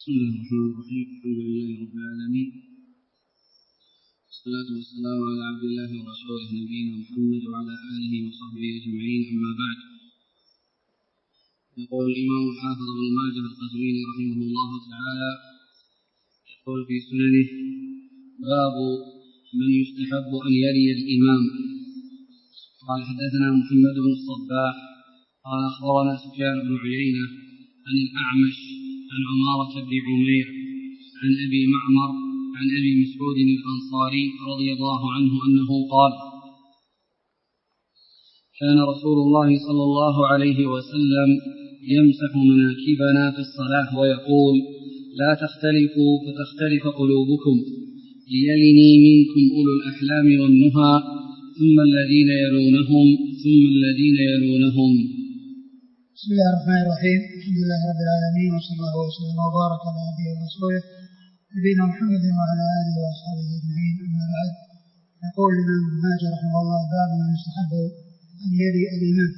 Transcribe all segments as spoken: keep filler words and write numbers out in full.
بسم الله الرحمن الرحيم. الحمد لله رب العالمين، والصلاة والسلام على عبد الله ورسوله نبينا محمد وعلى آله وصحبه أجمعين، أما بعد. يقول الإمام الحافظ ابن ماجه القزويني رحمه الله تعالى يقول في سننه: باب من يستحب أن يلي الإمام. قال حدثنا محمد بن الصباح قال أخبرنا سفيان بن عيينة عن الأعمش عن عمارة بن عمير عن أبي معمر عن أبي مسعود الأنصاري رضي الله عنه أنه قال: كان رسول الله صلى الله عليه وسلم يمسح مناكبنا في الصلاة ويقول: لا تختلفوا فتختلف قلوبكم، ليلني منكم أولو الأحلام والنهى، ثم الذين يلونهم ثم الذين يلونهم. بسم الله الرحمن الرحيم. الحمد لله رب العالمين، وصلى الله وسلم وبارك على نبينا ورسوله نبينا محمد وعلى آله وأصحابه أجمعين، أما بعد. يقول الإمام ابن ماجه رحمه الله: باب من يستحب أن يلي الإمام،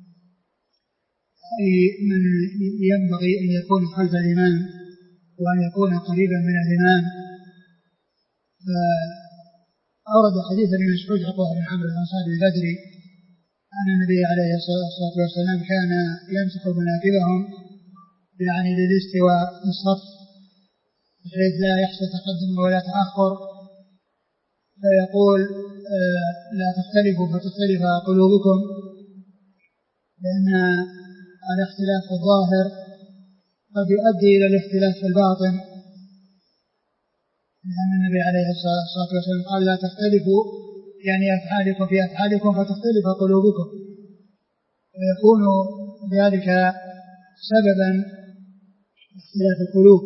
أي من ينبغي أن يكون خلف الإمام وأن يكون قريبا من الإمام. فأورد حديث ابن مسعود عقبة بن عمرو الأنصاري البدري أن النبي عليه الصلاة والسلام كان يمسح مناكبهم يعني للاستواء في الصف بحيث لا يحصل تقدم ولا تأخر، فيقول: لا تختلفوا فتختلف قلوبكم، لأن الاختلاف في الظاهر قد يؤدي إلى الاختلاف في الباطن، لأن النبي عليه الصلاة والسلام قال: لا تختلفوا يعني أفعالكم في أفعالكم فتختلف قلوبكم، ويكون ذلك سببا اختلاف القلوب.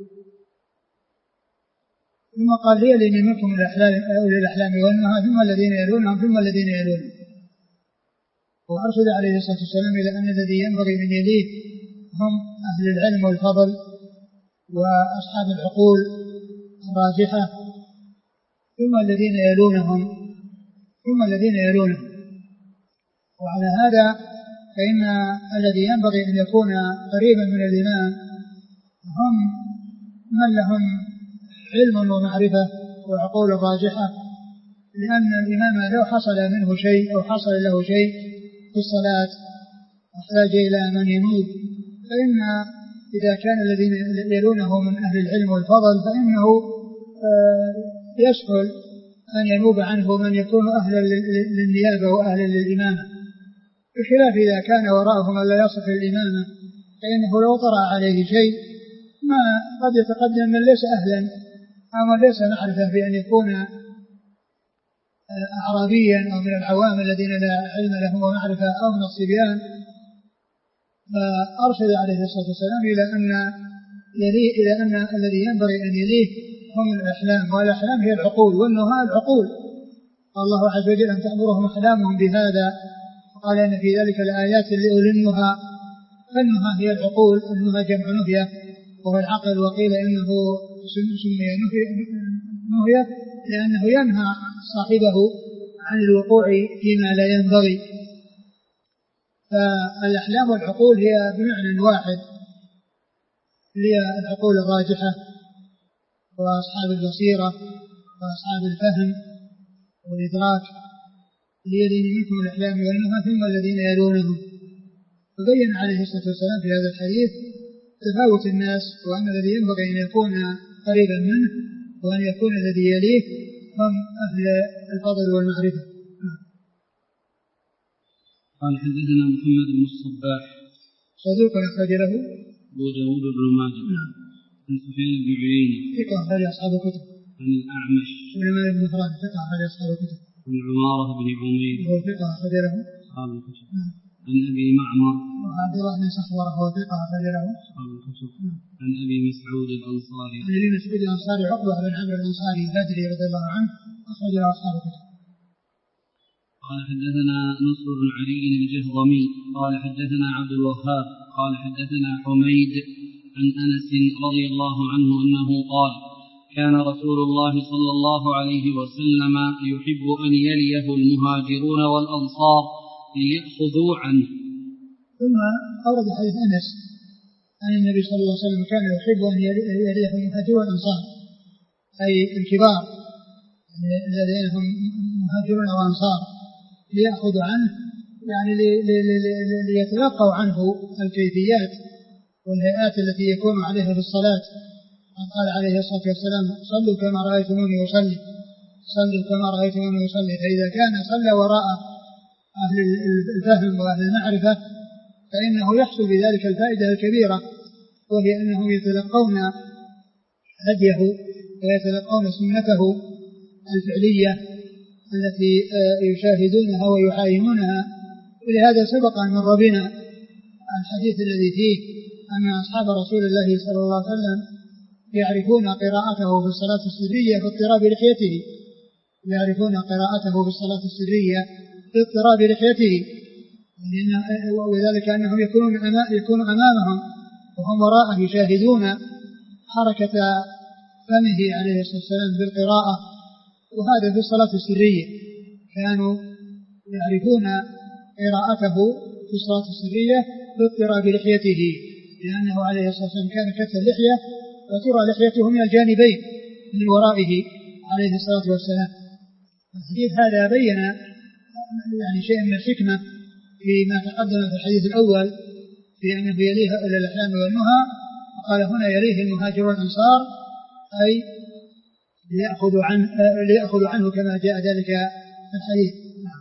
ثم قال: ليلني منكم أولي الأحلام والنهى، ثم الذين يلونهم ثم الذين يلونهم. وأرشد عليه الصلاة والسلام إلى أن الذي ينبغي من يليه هم أهل العلم والفضل وأصحاب العقول الراجحة، ثم الذين يلونهم ثم الذين يلونهم. وعلى هذا فإن الذي ينبغي أن يكون قريبا من الإمام هم من لهم علم ومعرفة وعقول راجحة، لأن الإمام لو حصل منه شيء أو حصل له شيء في الصلاة احتاج إلى من ينوب، فإن إذا كان الذين يلونه من أهل العلم والفضل فإنه يسهل أن ينوب عنه من يكون أهلا للنيابة وأهلا للإمامة، بخلاف إذا كان وراءه من لا يصف الإمامة، فإنه لو طرأ عليه شيء ما قد يتقدم من ليس أهلا أو من ليس معرفة بأن يكون أعرابيا أو من العوام الذين لا علم لهم ومعرفة أو من الصبيان. فأرشد عليه الصلاة والسلام إلى أن يليه إلى أن الذي ينبغي أن يليه هم الأحلام، والأحلام هي العقول، والنهى العقول. قال الله عز وجل: أن تأمرهم أحلامهم بهذا، وقال إن في ذلك لآيات لأولي النهى. فالنهى هي العقول، النهى جمع نهية وهو العقل، وقيل إنه سمي نهية لأنه ينهى صاحبه عن الوقوع فيما لا ينبغي. فالأحلام والعقول هي بمعنى واحد، هي العقول الراجحة وأصحاب البصيرة وأصحاب الفهم والإدراك. ليلين منكم الأحلام والنهى ثم الذين يلونهم. فبين عليه الصلاة والسلام في هذا الحديث تفاوت الناس، وأن الذي ينبغي أن يكون قريبا منه وأن يكون الذي يليه هم أهل الفضل والمعرفة. قال حدثنا محمد بن الصباح صدوق أخرج له أبو داود بن ماجه عن سفيان بن عيينة ثقة أخرج أصحاب الكتب، عن الأعمش سليمان بن مهران ثقة أخرج أصحاب الكتب، عن عمارة بن عمير وهو ثقة أخرج له أصحاب الكتب، عن أبي معمر وعبد الله بن صخور وهو ثقة أخرج له أصحاب الكتب، عن أبي مسعود الأنصاري عن أبي مسعود الأنصاري عقبة بن عمرو الأنصاري البدري رضي الله عنه أخرج له أصحاب الكتب. قال حدثنا نصر بن علي الجهضمي قال حدثنا عبد الوهاب قال حدثنا حميد عن أنس رضي الله عنه أنه قال: كان رسول الله صلى الله عليه وسلم يحب أن يليه المهاجرون والأنصار ليأخذوا عنه. ثم أورد حديث أنس أن النبي صلى الله عليه وسلم كان يحب أن يليه المهاجر والأنصار، أي الكبار الذين هم مهاجرون وأنصار، ليأخذوا عنه يعني ليتلقوا عنه الكيفيات والهيئات التي يكون عليها في الصلاة. قال عليه الصلاة والسلام: صلوا كما رأيتموني أصلي، صلوا كما رأيتموني أصلي. فإذا كان صلى وراء أهل الفهم وأهل المعرفة فإنه يحصل بذلك الفائدة الكبيرة، وهي أنهم يتلقون هديه ويتلقون سنته الفعلية التي يشاهدونها ويعاينونها. ولهذا سبق أن مر بنا الحديث الذي فيه أن أصحاب رسول الله صلى الله عليه وسلم يعرفون قراءته في الصلاة السرية باضطراب لحيته، يعرفون قراءته في الصلاة السرية باضطراب لحيته، وذلك أنهم يكونون يكون أمامهم وهم وراءه يشاهدون حركة فمه عليه الصلاة والسلام بالقراءة. وهذا في الصلاة السرية كانوا يعرفون قراءته في الصلاة السرية باضطراب لحيته، لأنه عليه الصلاة والسلام كان كث اللحية وترى لحيته من الجانبين من ورائه عليه الصلاة والسلام. الحديث هذا بين يعني شيء من الحكمة فيما تقدم في الحديث الأول في أنه يليه أولي الأحلام والنهى، وقال هنا يليه المهاجر والأنصار، أي ليأخذوا عنه, ليأخذوا عنه كما جاء ذلك في الحديث.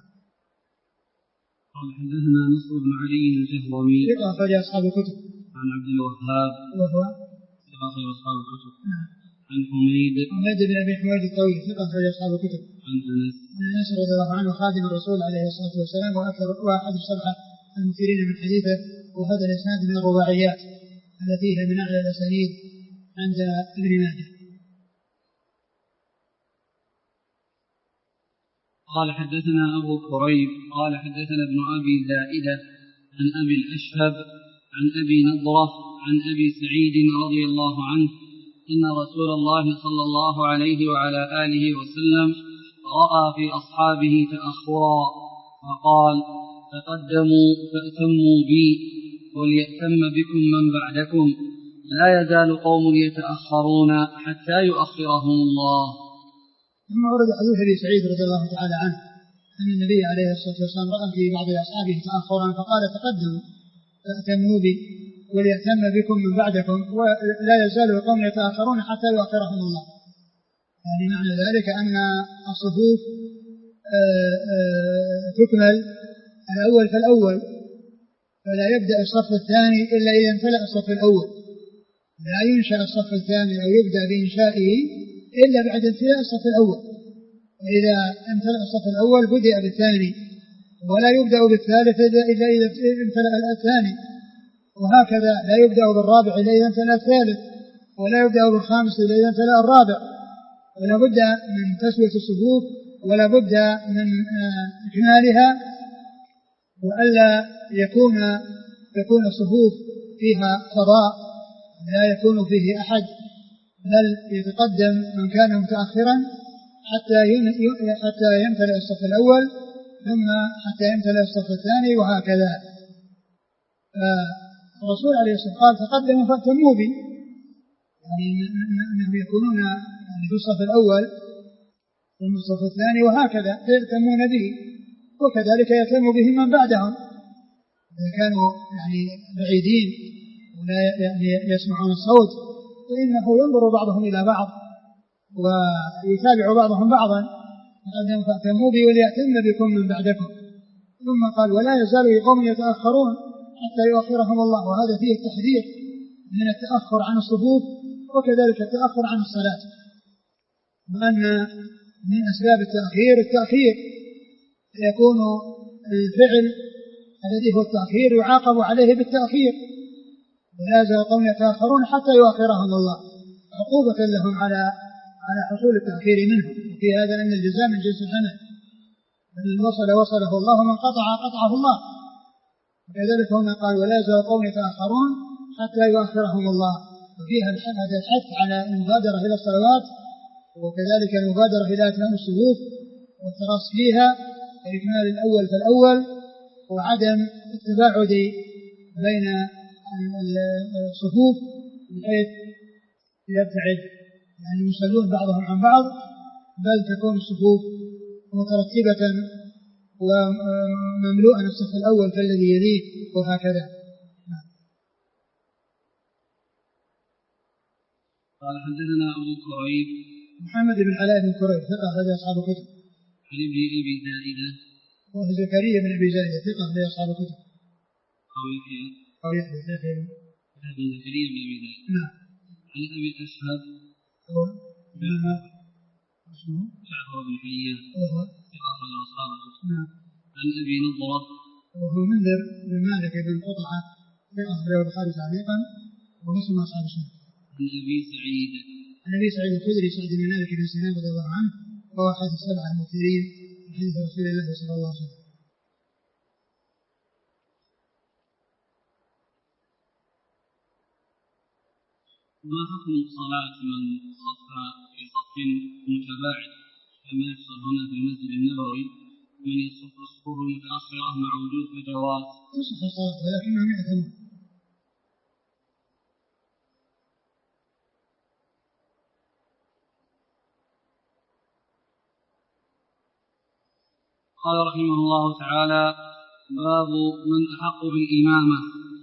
قال حدثنا نصر بن علي الجهضمي أخرج أصحاب الكتب. عن عبد الوهاب وهو أخرج أصحاب الكتب. عن حميد حميد بن أبي حميد الطويل أخرج أصحاب الكتب. عن أنس عن أنس رضي الله عنه خادم الرسول عليه الصلاة والسلام وأكثر واحد السبعة المكثرين من حديثه. وهذا الإسناد من الرباعيات التي هي من أعلى الأسانيد عند ابن ماجه. قال حدثنا أبو كريب قال حدثنا ابن أبي زائدة عن أبي الأشهب عن أبي نضرة عن أبي سعيد رضي الله عنه أن رسول الله صلى الله عليه وعلى آله وسلم رأى في أصحابه تأخرا فقال: تقدموا فأتموا بي وليأتم بكم من بعدكم، لا يزال قوم يتأخرون حتى يؤخرهم الله. ثم ورد حديث أبي سعيد رضي الله تعالى عنه أن النبي عليه الصلاة والسلام رأى في بعض أصحابه تأخرا فقال: تقدموا فأتموا بي وليأتم بكم من بعدكم، ولا يزال قوم يتأخرون حتى يؤخرهم الله. يعني معنى ذلك أن الصفوف تكمل الأول فالأول، فلا يبدأ الصف الثاني إلا إذا امتلأ الصف الأول، لا ينشأ الصف الثاني أو يبدأ بإنشائه إلا بعد انتهاء الصف الأول. وإذا امتلأ الصف الأول بدأ بالثاني، ولا يبدأ بالثالث إلا إذا امتلأ الثاني، وهكذا لا يبدأ بالرابع إلا إذا امتلأ الثالث، ولا يبدأ بالخامس إلا إذا امتلأ الرابع. ولا بد من تسوية الصفوف ولا بد من إكمالها، وألا يكون يكون الصفوف فيها فضاء لا يكون فيه أحد، بل يتقدم من كان متأخرا حتى حتى يمتلئ الصف الأول، ثم حتى يمتلئ الصف الثاني، وهكذا. الرسول عليه الصلاة والسلام قال: تقدموا فأتموا بي، يعني أنهم يكونون يعني في الصف الأول ثم الصف الثاني، وهكذا يأتمون به، وكذلك يأتم به من بعدهم إذا كانوا يعني بعيدين ولا يعني يسمعون الصوت، فإنه ينظر بعضهم إلى بعض ويتابع بعضهم بعضا. تقدموا فأتموا بي وليأتم بكم من بعدكم. ثم قال: ولا يزال قوم يتأخرون حتى يؤخرهم الله. وهذا فيه التحذير من التأخر عن الصفوف وكذلك التأخر عن الصلاة، وأن من أسباب التأخير التأخير يكون الفعل الذي هو التأخير يعاقب عليه بالتأخير، ولا يزال قوم يتأخرون حتى يؤخرهم الله عقوبة لهم على على حصول التأخير منهم. وفي هذا أن الجزاء من جنس العمل، من وصل وصله الله ومن قطع قطعه الله. وكذلك هنا قال: ولا يزال قوم يتأخرون حتى يؤخرهم الله. وفيها هذا الحث على المبادرة إلى الصلوات، وكذلك المبادرة إلى إتمام الصفوف والتراص فيها وإكمال الأول فالأول، وعدم التباعد بين الصفوف بحيث يبتعد يعني يصلون بعضهم عن بعض، بل تكون الصفوف مترتبة ومملوءا الصف الأول فالذي يليه وهكذا. قال حدثنا أبو كريب محمد بن علاء بن كريب ثقة أخرج أصحاب الكتب. عن ابن أبي زائدة وهو زكريا بن أبي زائدة ثقة أخرج أصحاب الكتب. أو يحيى أو يحيى يحيى بن زكريا بن أبي زائدة. نعم. عن أبي الأشهب هو اسمه جعفر بن حيان وهو ثقة أخرج أصحاب الكتب. نعم. عن أبي نضرة وهو منذر بن مالك بن قطعة ثقة أخرج البخاري تعليقا ومسلم أصحاب السنة. عن أبي سعيد عن أبي سعيد الخدري سعد بن مالك بن سنان رضي الله عنه وهو أحد السبعة المكثرين من حديث رسول الله صلى الله عليه وسلم. ما حكم صلاة من صف في صف متباعد كما يحصل هنا في المسجد النبوي من يصف الصفوف المتأخرة مع وجود فجوات؟ تصح الصلاة ولكنهم يأثمون. قال رحمه الله تعالى: باب من أحق بالإمامة.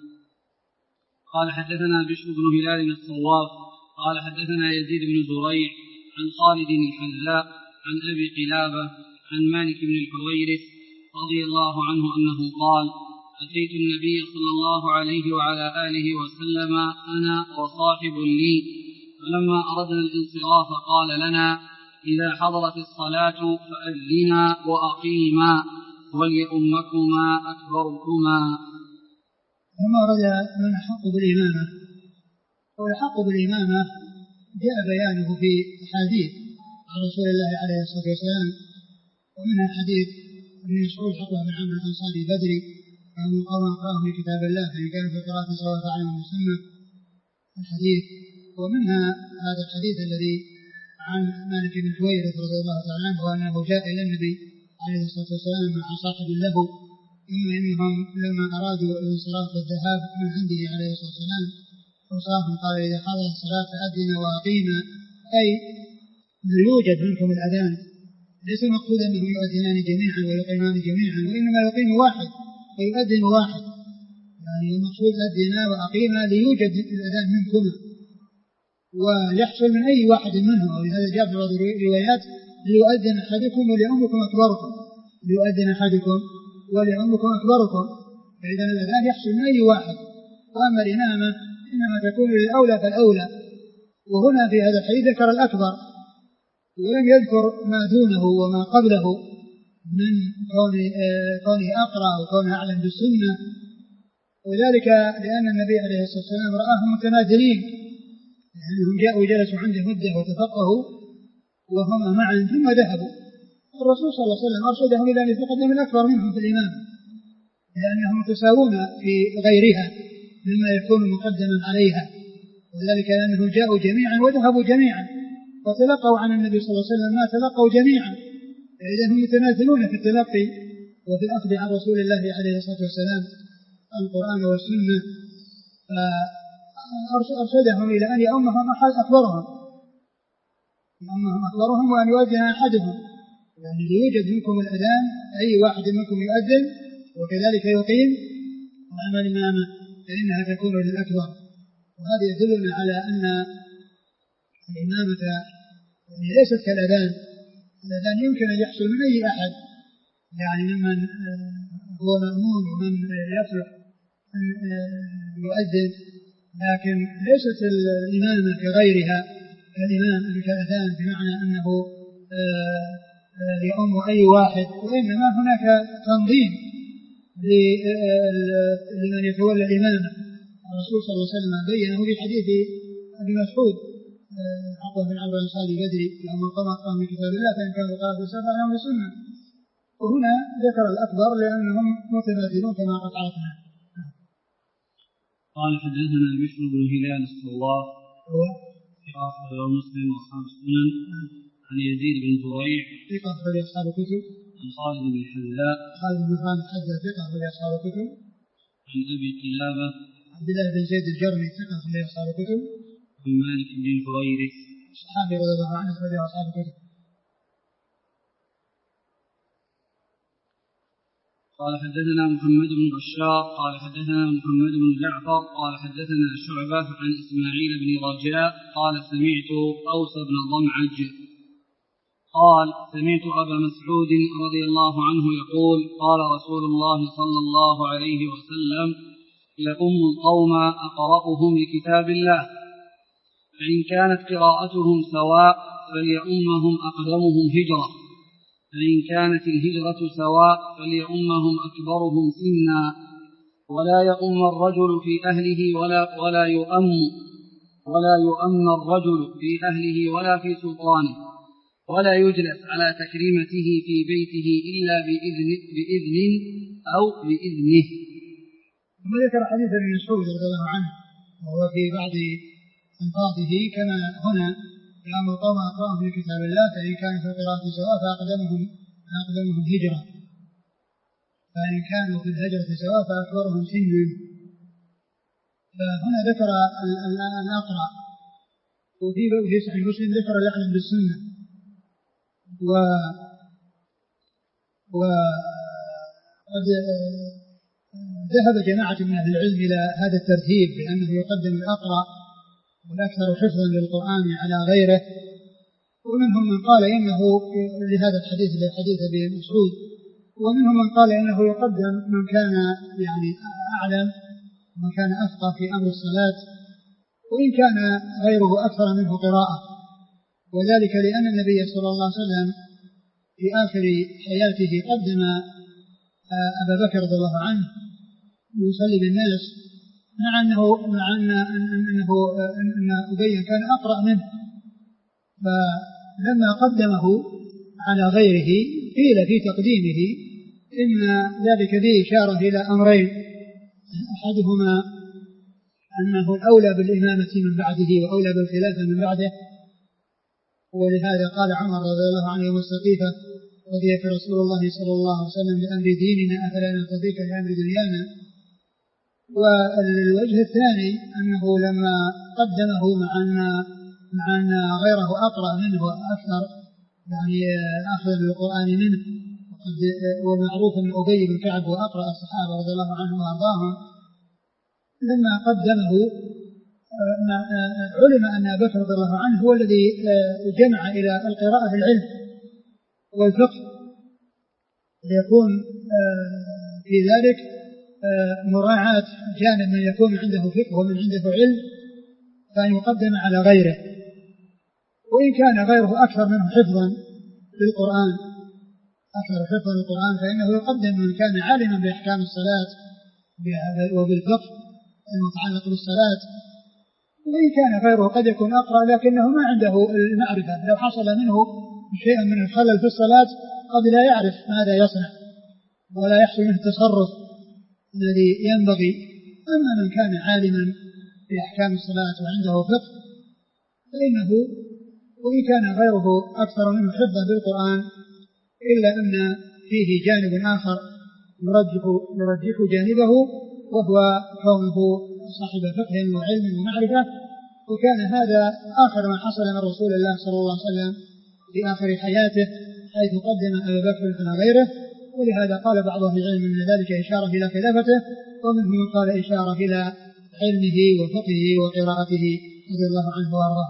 قال حدثنا بشر بن هلال الصواف قال حدثنا يزيد بن زريع عن خالد الحذاء عن أبي قلابة عن مالك بن الحويرث رضي الله عنه أنه قال: أتيت النبي صلى الله عليه وعلى آله وسلم أنا وصاحب لي، فلما أردنا الانصراف قال لنا: إذا حضرت الصلاة فأذنا وأقيما وليؤمكما أكبركما. ثم ورد من أحق بالإمامة. والحق بالإمامة جاء بيانه في حديث عن رسول الله عليه الصلاة والسلام، ومنها حديث ابن مسعود حقه بن عمرو الأنصاري بدري ومن قوم أقرأهم من كتاب الله فإن كانوا في قراءة سواء فعلهم السنة الحديث. ومنها هذا الحديث الذي عن مالك بن حويرث رضي الله تعالى عنه أنه جاء إلى النبي عليه الصلاة والسلام مع صاحب له، ثم إنهم لما أرادوا الانصراف والذهاب من عنده عليه الصلاة والسلام أوصاهم قال: إذا حضر الصلاة فأذنا وأقيما، أي يوجد منكم الأذان، ليس المقصود أنهم يؤذنان جميعا ويقيمان جميعا، وإنما يقيم واحد ويؤذن واحد، يعني المقصود أذنا وأقيما ليوجد الأذان منكم ويحصل من أي واحد منهم. ولهذا جاء في بعض الروايات: ليؤذن أحدكم وليؤمكم أكبركم، ليؤذن أحدكم وليؤمكم أكبركم، فإذا الأذان يحصل من أي واحد. وأما الإمامة إنما تكون للأولى فالأولى. وهنا في هذا الحديث ذكر الأكبر ولم يذكر ما دونه وما قبله من كونه أقرأ وكونه أعلم بالسنة، وذلك لأن النبي عليه الصلاة والسلام رآهم متنازلين، لأنهم جاءوا جلسوا عنده مدة وتفقهوا وهم معا ثم ذهبوا. الرسول صلى الله عليه وسلم أرشدهم إلى أن يتقدم الأكبر منهم في الإمام، لأنهم متساوون في غيرها مما يكون مقدما عليها، وذلك لأنهم جاءوا جميعا وذهبوا جميعا وتلقوا عن النبي صلى الله عليه وسلم ما تلقوا جميعا، فإذا هم متنازلون في التلقي وفي الأخذ عن رسول الله عليه الصلاة والسلام القرآن والسنة. فأرشدهم إلى أن يؤمهم أحد أكبرهم يؤمهم أكبرهم وأن يؤذن أحدهم، يعني ليوجد منكم الأذان أي واحد منكم يؤذن وكذلك يقيم، وأما الإمامة فإنها تكون للأكبر. وهذا يدلنا على أن الإمامة يعني ليست كالأذان. الأذان يمكن أن يحصل من أي أحد، يعني ممن هو مأمون ومن يصلح أن يؤذن، لكن ليست الإمامة كغيرها كالإمام كالأذان بمعنى أنه يؤم أي واحد، وإنما هناك تنظيم لمن يتولى الإمامة. الرسول صلى الله عليه وسلم بينه في حديث أبي مسعود عقبة بن عمرو الأنصاري بدري لما قرأ من كتاب الله فإن كان قرأ في سفر أو سنة. وهنا ذكر الأكبر لأنهم متماثلون كما قد عرفنا. قال حدثنا بشر بن هلال الصواف هو ثقة مسلم وأصحاب السنن عن يزيد بن زريع ثقة أصحاب الكتب عن خالد بن الحذاء خالد بن الحذاء ثقة أصحاب الكتب عن أبي قلابة عبد الله بن زيد الجرمي ثقة في أصحاب الكتب. عن مالك بن الحويرث صحابي رضي الله عنه أخرج أصحاب الكتب. قال حدثنا محمد بن بشار قال حدثنا محمد بن جعفر قال حدثنا شعبة عن إسماعيل بن رجاء قال سمعت أوس بن ضمعج قال سمعت أبا مسعود رضي الله عنه يقول قال رسول الله صلى الله عليه وسلم يؤم القوم أقرأهم لكتاب الله فإن كانت قراءتهم سواء فليؤمهم أقدمهم هجرة فإن كانت الهجرة سواء فليؤمهم أكبرهم سنا ولا يؤم الرجل في أهله ولا, ولا يؤم ولا يؤم الرجل في أهله ولا في سلطانه ولا يجلس على تكريمته في بيته إلا بإذن, بإذن أو بإذنه. ثم ذكر حديث ابن مسعود رضي الله عنه وهو في بعض ألفاظه كما هنا يأمر القوم أقرأهم في كتاب الله فإن كانوا في القراءة سواء فأقدمهم أقدمهم هجرة فإن كانوا في الهجرة سواء فأكبرهم سنا. فهنا ذكر الأقرأ وفي صحيح مسلم ذكر الأعلم بالسنة و وقد ذهب جماعة من أهل العلم إلى هذا الترتيب بأنه يقدم الأقرأ والأكثر حفظا للقرآن على غيره ومنهم من قال إنه لهذا الحديث لحديث أبي مسعود ومنهم من قال إنه يقدم من كان يعني أعلم ومن كان أفقه في أمر الصلاة وإن كان غيره أكثر منه قراءة وذلك لأن النبي صلى الله عليه وسلم في آخر حياته قدم أبا بكر رضي الله عنه يصلي بالناس مع أنه مع أنه أن أبي كان أقرأ منه فلما قدمه على غيره قيل في تقديمه إن ذلك فيه إشارة إلى أمرين أحدهما أنه الأولى بالإمامة من بعده وأولى بالخلافة من بعده ولهذا قال عمر رضي الله عنه يوم السقيفة رضيك رسول الله صلى الله عليه وسلم لأمر ديننا أفلا نرتضيك لأمر دنيانا. والوجه الثاني أنه لما قدمه مع أن مع أن غيره أقرأ منه وأكثر يعني أخذ القرآن منه والمعروف أن أبي بن كعب وأقرأ الصحابة رضي الله عنهم وأرضاهم لما قدمه علم أن أبا بكر رضي الله عنه هو الذي جمع إلى القراءة العلم والفقه ليكون في ذلك مراعاة جانب من يكون عنده فقه ومن عنده علم فأن يقدم على غيره وإن كان غيره أكثر منه حفظا للقرآن أكثر حفظا للقرآن فإنه يقدم من كان عالما بأحكام الصلاة وبالفقه المتعلق بالصلاة وإن كان غيره قد يكون أقرأ لكنه ما عنده المعرفة لو حصل منه شيء من الخلل في الصلاة قد لا يعرف ماذا يصنع ولا يحصل منه التصرف الذي ينبغي. أما من كان عالما بأحكام الصلاة وعنده فقه فإنه وإن كان غيره أكثر منه حفظا بالقرآن إلا أن فيه جانب آخر يرجح, يرجح جانبه وهو كونه صاحب فقه وعلم ومعرفة وكان هذا آخر ما حصل من رسول الله صلى الله عليه وسلم في آخر حياته حيث قدم أبا بكر على غيره ولهذا قال بعض أهل العلم أن ذلك إشارة إلى خلافته ومنهم من قال إشارة إلى علمه وفقهه وقراءته رضي الله عنه وارضاه.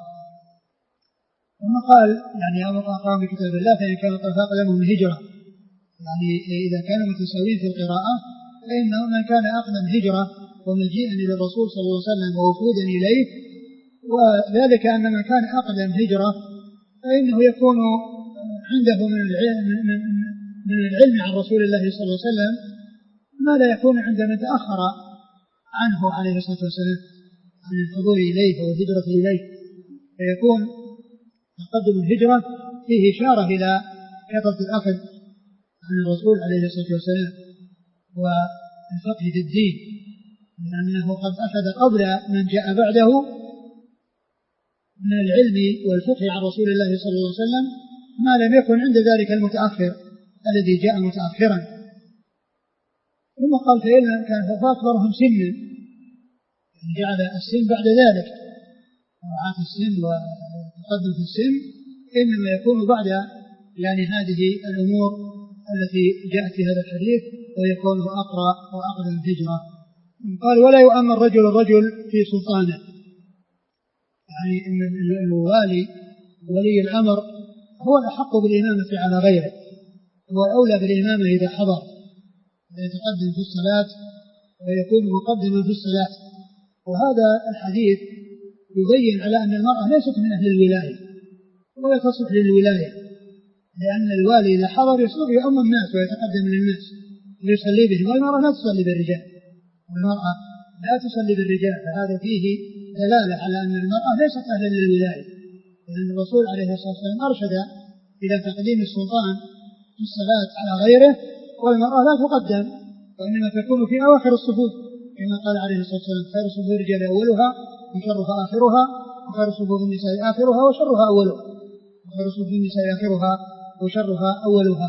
ثم قال يعني أمر أقام بكتاب الله فإن كان فأقدمهم الهجرة يعني إذا كانوا متساويين في القراءة فإنه من كان أقدم هجرة ومجيئا إلى الرسول صلى الله عليه وسلم ووفودا إليه وذلك أن من كان أقدم هجرة فإنه يكون عنده من العلم, من العلم عن رسول الله صلى الله عليه وسلم ما لا يكون عند من تأخر عنه عليه الصلاة والسلام عن الحضور إليه والهجرة إليه فيكون تقدم الهجرة فيه إشارة إلى كثرة الأخذ عن الرسول عليه الصلاة والسلام والفقه في الدين لأنه قد أخذ قبل من جاء بعده من العلم والفقه عن رسول الله صلى الله عليه وسلم ما لم يكن عند ذلك المتأخر الذي جاء متأخرا. ثم قال فإن كان فأكبرهم سنا جعل السن بعد ذلك، مراعاة السن والتقدم في السن إنما يكون بعد يعني هذه الأمور التي جاءت في هذا الحديث، ويكون أقرأ وأقدم الهجرة. قال ولا يؤمن الرجل الرجل في سلطانه، يعني إن الوالي ولي الأمر هو الأحق بالإمامة على غيره، هو الأولى بالإمامة إذا حضر، يتقدم في الصلاة ويكون مقدما في الصلاة. وهذا الحديث يبين على أن المرأة ليست من أهل الولاية ولا تصلح للولاية، لأن الوالي إذا حضر يصير يؤم الناس ويتقدم للناس ويصلي بهم، والمرأة لا تصلي بالرجال، والمرأة لا تصلي بالرجال. فهذا فيه دلالة على أن المرأة ليست أهلا للولاية، لأن الرسول عليه الصلاة والسلام أرشد إلى تقديم السلطان في الصلاة على غيره، والمرأة لا تقدم وإنما تكون في أواخر الصفوف، كما قال عليه الصلاة والسلام خير صفوف الرجال أولها وشرها آخرها، وخير صفوف النساء آخرها وشرها أولها، وخير صفوف النساء آخرها وشرها أولها.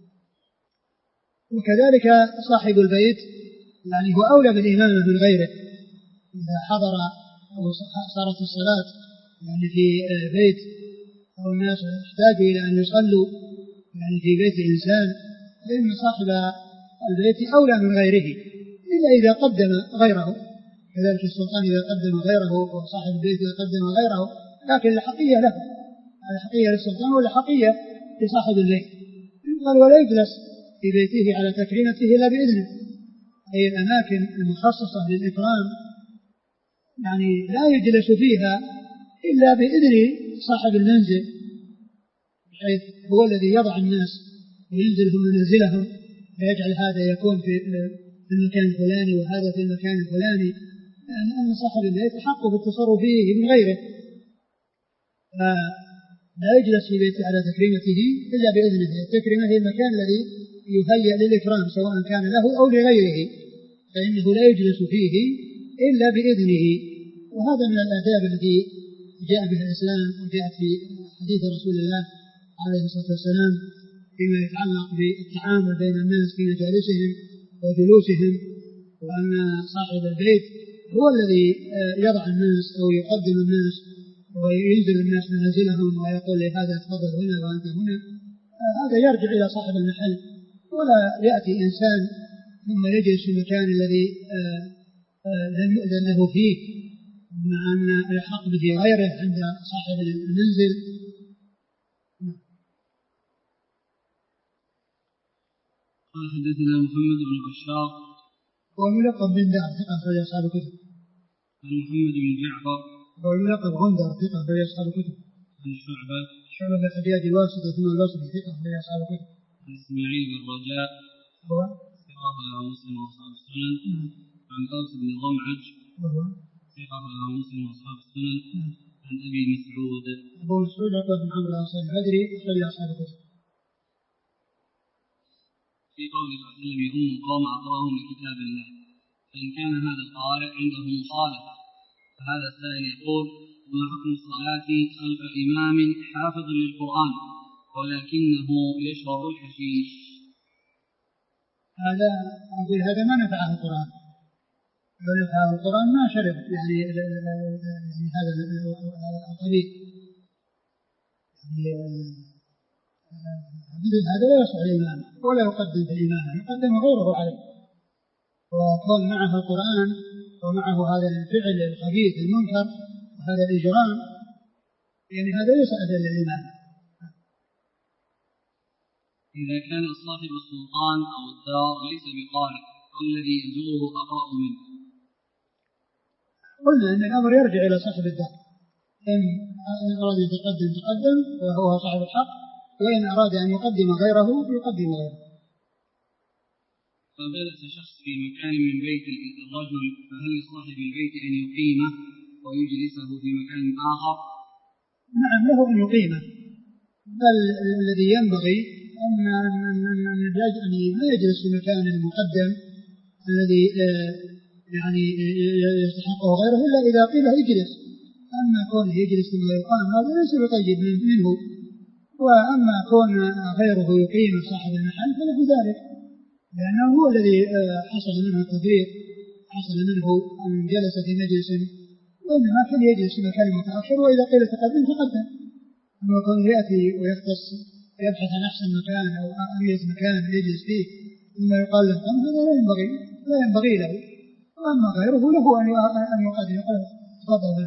وكذلك صاحب البيت يعني هو أولى بالإمامة من غيره، إذا حضر أو صارت الصلاة يعني في بيت أو الناس يحتاجوا إلى أن يصلوا يعني في بيت الإنسان، فإن صاحب البيت أولى من غيره إلا إذا قدم غيره. كذلك السلطان إذا قدم غيره وصاحب البيت إذا قدم غيره، لكن الحقية له، الحقية للسلطان والحقية لصاحب البيت. قال ولا يجلس في بيته على تكريمته إلا بإذنه، أي الأماكن المخصصة للإكرام يعني لا يجلس فيها إلا بإذن صاحب المنزل، بحيث هو الذي يضع الناس وينزلهم منازلهم، ويجعل هذا يكون في المكان الفلاني وهذا في المكان الفلاني، لأن يعني صاحب البيت حق بالتصرف فيه من غيره، فلا يجلس في بيته على تكريمته إلا بإذنه. التكريمة هي المكان الذي يهيأ للإكرام سواء كان له أو لغيره، فإنه لا يجلس فيه إلا بإذنه. وهذا من الآداب التي جاء بها الإسلام وجاءت في حديث رسول الله عليه الصلاة والسلام فيما يتعلق بالتعامل بين الناس في مجالسهم وجلوسهم، وأن صاحب البيت هو الذي يضع الناس أو يقدم الناس وينزل الناس منازلهم ويقول لهذا تفضل هنا وأنت هنا. هذا يرجع إلى صاحب المحل، ولا يأتي إنسان ثم يجلس في المكان الذي لم يؤذن له فيه، مع أن الحق به غيره عند صاحب المنزل. قال حدثنا محمد بن بشار وملقب بن دار ثقة في أصحاب الكتب. عن محمد بن جعفر وملقب غندر ثقة في أصحاب الكتب. عن شعبة شعبة بن الحجاج الواسطي ثم البصري ثقة في أصحاب الكتب. عن إسماعيل بن رجاء هو ثقة له مسلم وأصحاب السنن. عن أوس بن ضمعج وهو ثقة له مسلم وأصحاب السنن. عن أبي مسعود أبو مسعود عقبة بن عمرو الأنصاري البدري أخرج أصحاب الكتب. في قوله صلى الله عليه وسلم يؤم القوم أقراهم لكتاب الله، فإن كان هذا القارئ عنده مخالفة فهذا السائل يقول ما حكم الصلاة خلف إمام حافظ للقرآن ولكنه يشرب الحشيش؟ هذا أقول هذا ما نفعه القرآن، لو نفعه القرآن ما شرب يعني, يعني هذا الطبيب يعني هذا لا يصح الإمام ولا يقدم في الإمام، يقدم غيره عليه. وكون معه القرآن ومعه هذا الفعل الخبيث المنكر وهذا الإجرام يعني هذا ليس أدل للإمام. إذا كان صاحب السلطان أو الدار ليس بقارئ والذي يزوره أقرأ منه، قلنا أن الأمر يرجع إلى صاحب الدار، إن أراد يتقدم تقدم وهو صاحب الحق، وإن أراد أن يقدم غيره يقدم غيره. فجلس شخص في مكان من بيت الرجل فهل لصاحب البيت أن يقيمه ويجلسه في مكان آخر؟ نعم له أن يقيمه، بل الذي ينبغي أن ما يجلس في مكان المقدم الذي يعني يستحقه غيره إلا إذا قيل يجلس. أما كونه يجلس ثم يقام هذا ليس بطيب منه، وأما كون غيره يقيم صاحب المحل فله ذلك، لأنه هو الذي حصل منه التفريق حصل منه أن جلس في مجلس، وإنما كان يجلس في مكان متأخر، وإذا قيل تقدم تقدم. أما كونه يأتي ويختص يبحث عن أحسن مكان أو أميز مكان يجلس فيه ثم يقال له قم، هذا لا ينبغي لا ينبغي له. وأما غيره له أن يقدم يقول تفضل.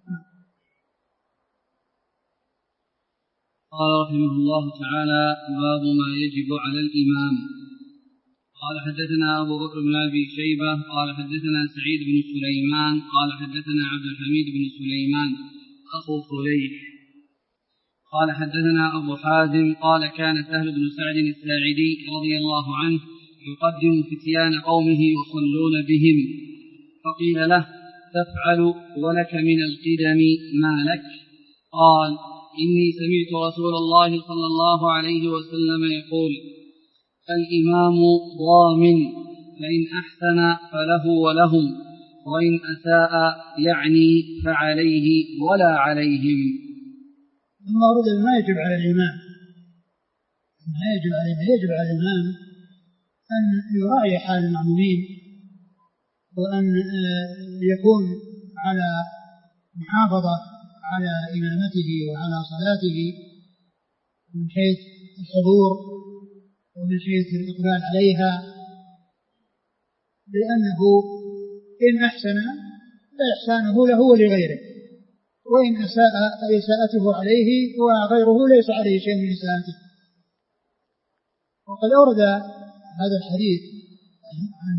قال رحمه الله تعالى: باب ما يجب على الإمام. قال حدثنا أبو بكر بن أبي شيبة قال حدثنا سعيد بن سليمان قال حدثنا عبد الحميد بن سليمان أخو فليح قال حدثنا أبو حازم قال كان سهل بن سعد الساعدي رضي الله عنه يقدم فتيان قومه يصلون بهم، فقيل له: تفعل ولك من القدم ما لك؟ قال: إني سمعت رسول الله صلى الله عليه وسلم يقول: الإمام ضامن، فإن أحسن فله ولهم، وإن أساء يعني فعليه ولا عليهم. ثم أرد ما يجب على الإمام ما يجب على يجب على الإمام أن يراعي حال المأمومين، وأن يكون على محافظة على إمامته وعلى صلاته من حيث الحضور ومن حيث الإقبال عليها، لأنه إن أحسن فإحسانه له ولغيره، وإن أساء فإساءته عليه وغيره ليس عليه شيء من إساءته. وقد أورد هذا الحديث عن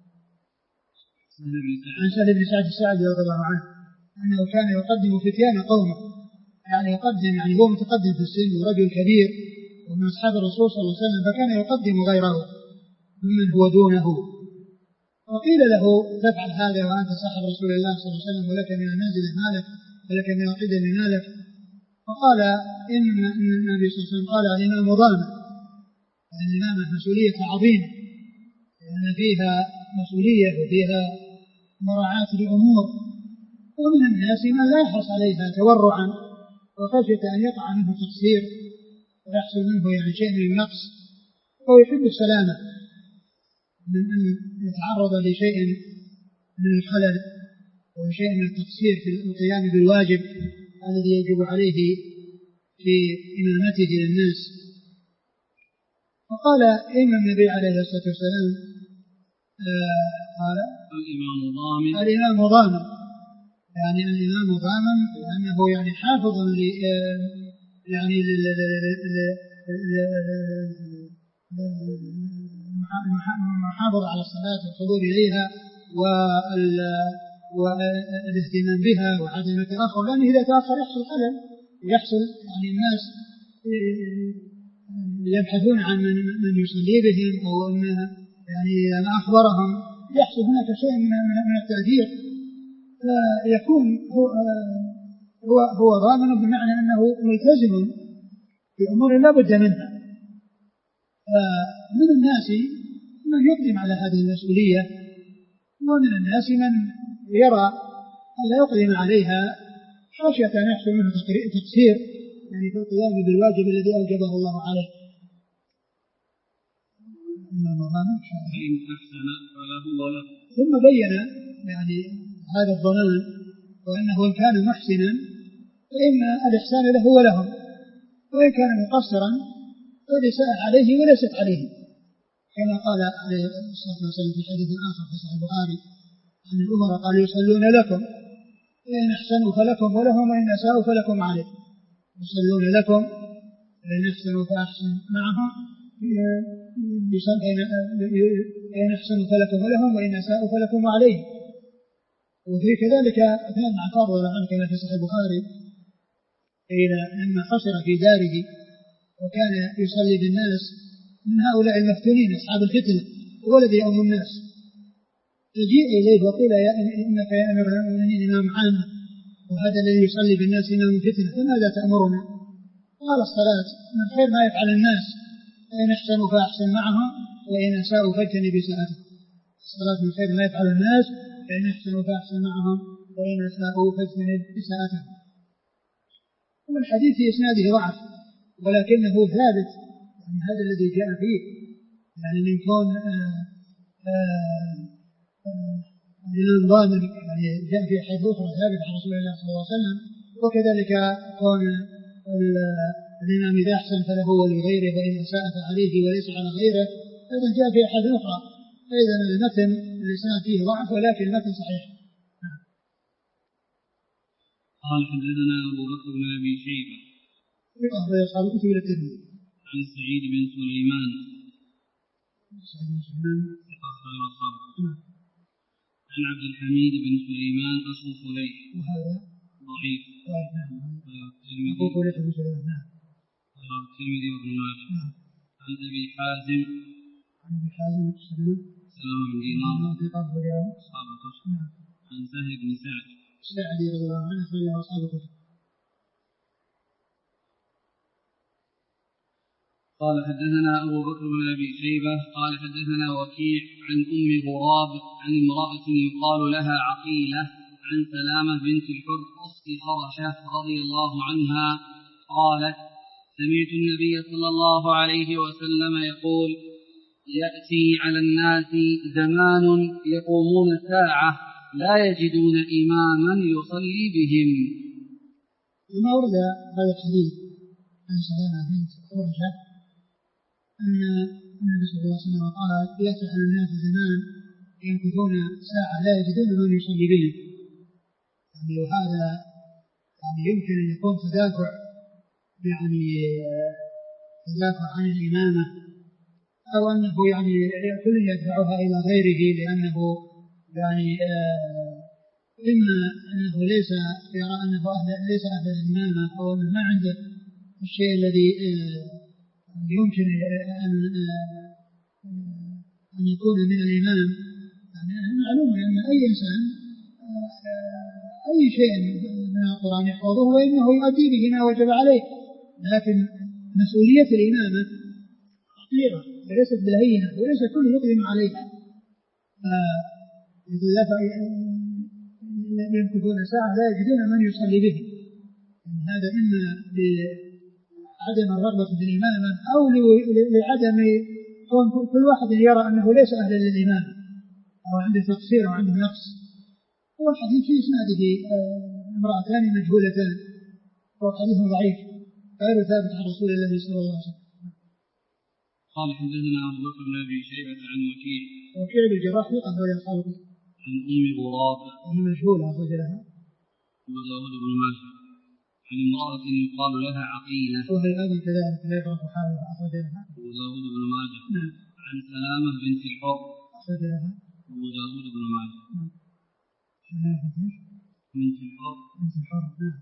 عن سهل بن سعد الساعدي رضي الله عنه أنه كان يقدم فتيان قومه، يعني يقدم يعني هو متقدم في السن ورجل كبير ومن أصحاب الرسول صلى الله عليه وسلم، فكان يقدم غيره ممن هو دونه. وقيل له: تفعل هذا وأنت صاحب رسول الله صلى الله عليه وسلم ولك من المنزل مالك ولك من القدم مالك؟ فقال إن النبي صلى الله عليه وسلم قال: الإمام ضامن، الإمامة مسؤولية عظيمة، لأن فيها مسؤولية وفيها مراعاة لأمور، ومن الناس من لا يحرص عليها تورعا وخشية أن يقع منه تقصير ويحصل منه يعني شيء من النقص، فهو يحب السلامة من أن يتعرض لشيء من الخلل وشيء من التقصير في القيام بالواجب الذي يجب عليه في إمامته للناس. وقال إن النبي عليه الصلاة والسلام آه قال: الإمام ضامن الإمام ضامن، يعني الإمام ضامن لأنه يعني حافظ ل يعني المحافظة على الصلاة والحضور إليها والاهتمام بها وعدم التأخر، لأنه إذا تأخر يحصل خلل ويحصل يعني الناس يبحثون عن من يصلي بهم أو أن يعني ما أخبرهم، يحصل هناك شيء من التأثير، فيكون هو هو هو ضامن بمعنى أنه ملتزم بأمور لا بد منها. فمن الناس من يقدم على هذه المسؤولية، ومن الناس من يرى أن لا يقدم عليها خشية أن يحصل منه تقصير يعني في القيام بالواجب الذي أوجبه الله عليه. ثم بين يعني هذا الضمان، وأنه إن كان محسنا فإن الإحسان له ولهم، وإن كان مقصرا فالإساءة عليه وليست عليه، كما قال عليه الصلاة والسلام في حديث آخر في صحيح البخاري عن الأمراء قال: يصلون لكم فإن أحسنوا فلكم ولهم، وإن أساءوا فلكم عليهم. يصلون لكم فإن أحسنوا فأحسن معهم، فإن أحسنوا فلكم ولهم، وإن أساءوا فلكم عليهم. وفي كذلك كان عطاء رضي الله عنه كما في صحيح البخاري إلى لما خسر في داره وكان يصلي بالناس من هؤلاء المفتونين أصحاب الفتنة هو الذي يؤم الناس، فجيء إليه وقيل: إنك يا أمير المؤمنين إمام عامة، وهذا الذي يصلي بالناس إمام فتنة، فماذا تأمرنا؟ قال: الصلاة من خير ما يفعل الناس، فإن أحسنوا فأحسن معهم، وإن أساءوا فاجتنب إساءتهم. الصلاة من خير ما يفعل الناس، فإن أحسنوا فأحسن معهم، وإن أساءوا فاجتنب إساءتهم. والحديث في إسناده ضعف ولكنه ثابت، يعني هذا الذي جاء فيه، يعني من كون الضامن يعني جاء في أحاديث أخرى ثابتة عن رسول الله صلى الله عليه وسلم. وكذلك كون الإمام إذا أحسن فله ولغيره وإن أساء فعليه وليس على غيره أيضا جاء في أحاديث أخرى. فإذا المتن الإسناد فيه ضعف ولكن المتن صحيح. قال حدثنا أبو بكر بن أبي شيبة أصحاب الكتب الترمذي عن سعيد بن سليمان سعيد بن سليمان عن عبد الحميد بن سليمان أخو فليح وهذا ضعيف أخو فليح بن سليمان الترمذي وابن ماجه عن أبي حازم عن أبي حازم سلام بن دينار أصحاب الكتب عن سهل بن سعد سعدي رضي الله عنه أخرجه أصحاب الكتب. قال حدثنا أبو بكر بن أبي شيبة قال حدثنا وكيع عن أم غراب عن امرأة يقال لها عقيلة عن سلامة بنت الحر أخت خرشة رضي الله عنها قالت سمعت النبي صلى الله عليه وسلم يقول يأتي على الناس زمان يقومون ساعة لا يجدون إماما يصلي بهم. ثم ورد هذا الحديث عن سلامة بنت خرشة أن النبي صلى الله عليه وسلم قال يأتي على الناس زمان يمكثون ساعة لا يجدون من يصلي بهم. يعني وهذا يعني يمكن أن يكون تدافع يعني تدافع عن الإمامة أو أنه يعني كل يدفعها إلى غيره لأنه يعني إما أنه ليس يرى أنه أهل ليس أهل الإمامة أو أنه ما عنده الشيء الذي يمكن أن أن يكون من الإمام. يعني معلوم أن أي إنسان أي شيء من القرآن يحفظه وإنه يؤدي به ما وجب عليه، لكن مسؤولية الإمامة خطيرة وليست بالهينة وليس كل يقدم عليها. يمكثون ساعة لا يجدون من يصلي به. يعني هذا إما عدم الرغبة في الإمامة أو لعدم كون كل واحد يرى أنه ليس أهلا للإمام أو عنده تقصير أو عنده نقص. هو الحديث في إسناده امرأتان مجهولتان وهو حديث ضعيف غير ثابت عن رسول الله صلى الله عليه وسلم. قال حدثنا أبو بكر بن أبي شيبة عن وكيع وكيع بالجراح ثقة وهي أصحاب عن أم غراب وهي مجهولة أخرج لها وداود بن ماجه عن امرأة يقال لها عقيلة وهي أيضا كذلك لا يعرف حالها أخرج لها وداود بن ماجه نعم عن سلامة بنت الحر أخرج لها وداود بن ماجه نعم سلامة بنت الحر بنت الحر نعم.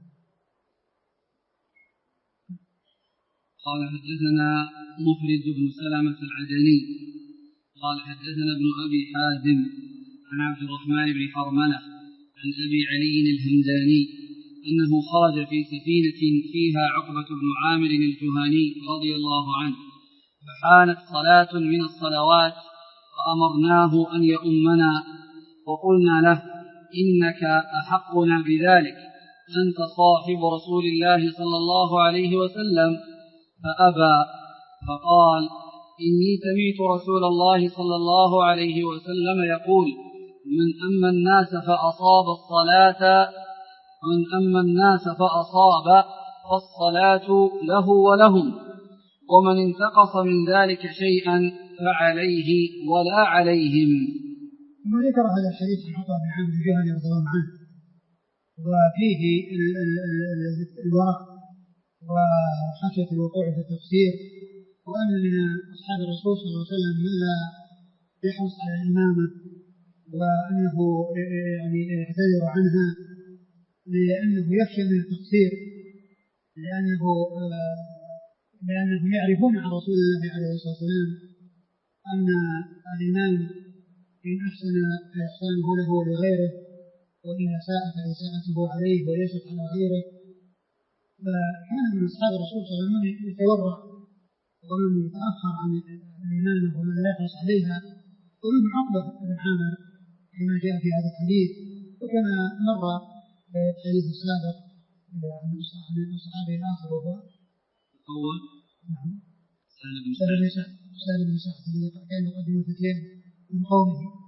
قال حدثنا مفرد بن سلمة العدني قال حدثنا ابن أبي حازم عن عبد الرحمن بن حرملة عن أبي علي الهمداني أنه خرج في سفينة فيها عقبة بن عامر الجهني رضي الله عنه فحانت صلاة من الصلوات فأمرناه أن يؤمنا وقلنا له إنك أحقنا بذلك أنت صاحب رسول الله صلى الله عليه وسلم فأبى فقال إني سمعت رسول الله صلى الله عليه وسلم يقول من أما الناس فأصاب الصلاة من أما الناس فأصاب فالصلاة له ولهم ومن انتقص من ذلك شيئا فعليه ولا عليهم. ثم ذكر هذا الحديث عن عقبة بن عامر الجهني رضي الله عنه وفيه الورع وخشية الوقوع في التفسير وأن من أصحاب الرسول صلى الله عليه وسلم من لا يحرص على الإمامة وأنه يعني يعتذر عنها لأنه يخشى من التقصير لأنه لأنهم يعرفون عن رسول الله عليه الصلاة والسلام أن الإمام إن أحسن فإحسانه له ولغيره وإن أساء فإساءته عليه وليست على غيره. فكان من أصحاب الرسول صلى الله عليه وسلم يتورع ومن يتأخر عن الإمامة ومن لا يحرص عليها ومن عقبة بن عامر كما جاء في هذا الحديث وكما مر في الحديث السابق عن الصحابي الآخر وهو أول نعم سالم سالم بن سعد الذي كان يقدم الفتيان من قومه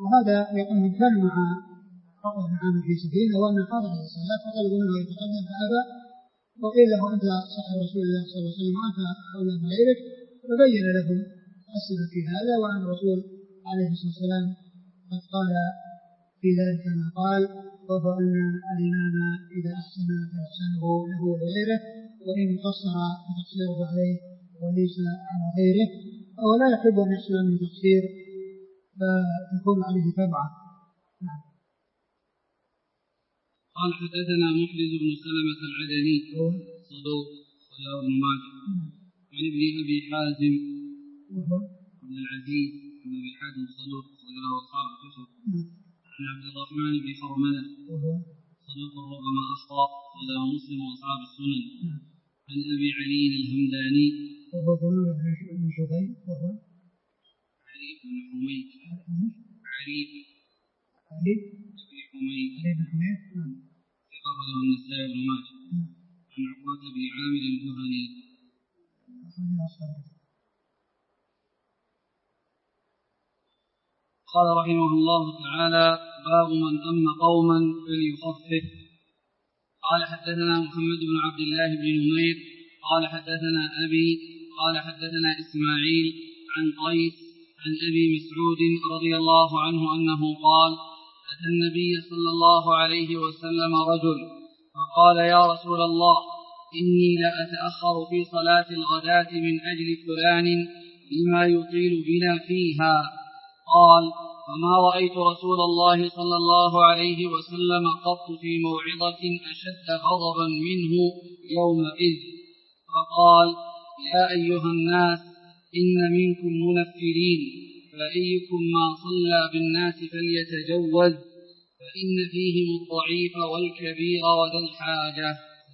وهذا يقول من كان مع عقبة بن عامر في سفينة وأن حاضر الصلاة فطلبوا منه يتقدم فأبى، وقيل له أنت صاحب رسول الله صلى الله عليه وسلم وأنت أولى من غيرك، فبين لهم السبب في هذا، وأن الرسول عليه الصلاة والسلام قد قال في ذلك ما قال، وهو أن الإمام إذا أحسن فإحسانه له ولغيره، وإن قصر فتقصيره عليه وليس على غيره، وهو لا يحب أن يحصل منه تقصير فتكون عليه تبعه. نعم. قال حدثنا محرز بن سلمة العدني صدوق وله ابن ماجه عن ابن أبي حازم بن العزيز بن أبي حازم صدوق وله أصحاب الكتب عن عبد الرحمن بن حرملة صدوق ربما أخطأ وله مسلم وأصحاب السنن عن أبي علي الهمداني وهو ثمان بن شبيب وهو علي بن حميد علي علي بن حميد علي بن حميد ثقة له النسائي بن ماجه عن عقبة بن عامر الجهني. قال رحمه الله تعالى: باب من أم قوما فليخفف. قال حدثنا محمد بن عبد الله بن نمير قال حدثنا أبي قال حدثنا إسماعيل عن قيس عن أبي مسعود رضي الله عنه أنه قال: أتى النبي صلى الله عليه وسلم رجل فقال: يا رسول الله، إني لأتأخر في صلاة الغداة من أجل فلان لما يطيل بنا فيها. قال: فما رأيت رسول الله صلى الله عليه وسلم قط في موعظة أشد غضبا منه يومئذ. فقال: يا أيها الناس، إن منكم منفرين، فأيكم ما صلى بالناس فليتجوز، فإن فيهم الضعيف والكبير وذا الحاجة.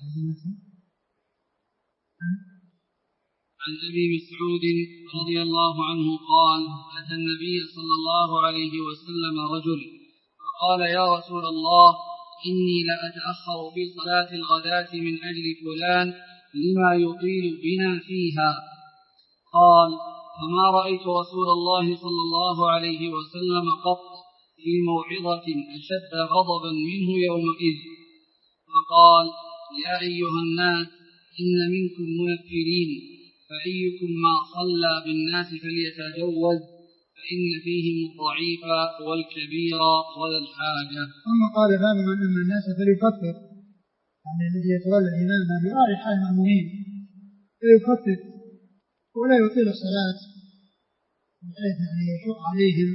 عن أبي مسعود رضي الله عنه قال: أتى النبي صلى الله عليه وسلم رجل فقال: يا رسول الله، إني لأتأخر في صلاة الغداة من أجل فلان لما يطيل بنا فيها. قال: فما رأيت رسول الله صلى الله عليه وسلم قط في موعظة أشد غضبا منه يومئذ. فقال: يا أيها الناس، إن منكم منفرين، فأيكم ما صلى بالناس فليتجوز، فإن فيهم الضعيف والكبير وذا الحاجة. ثم قال: باب من أم الناس فليكفر، يعني الذي يتولى الإمام يراعي حال المأمومين فليكفر ولا يطيل الصلاة بحيث يعني يشق عليهم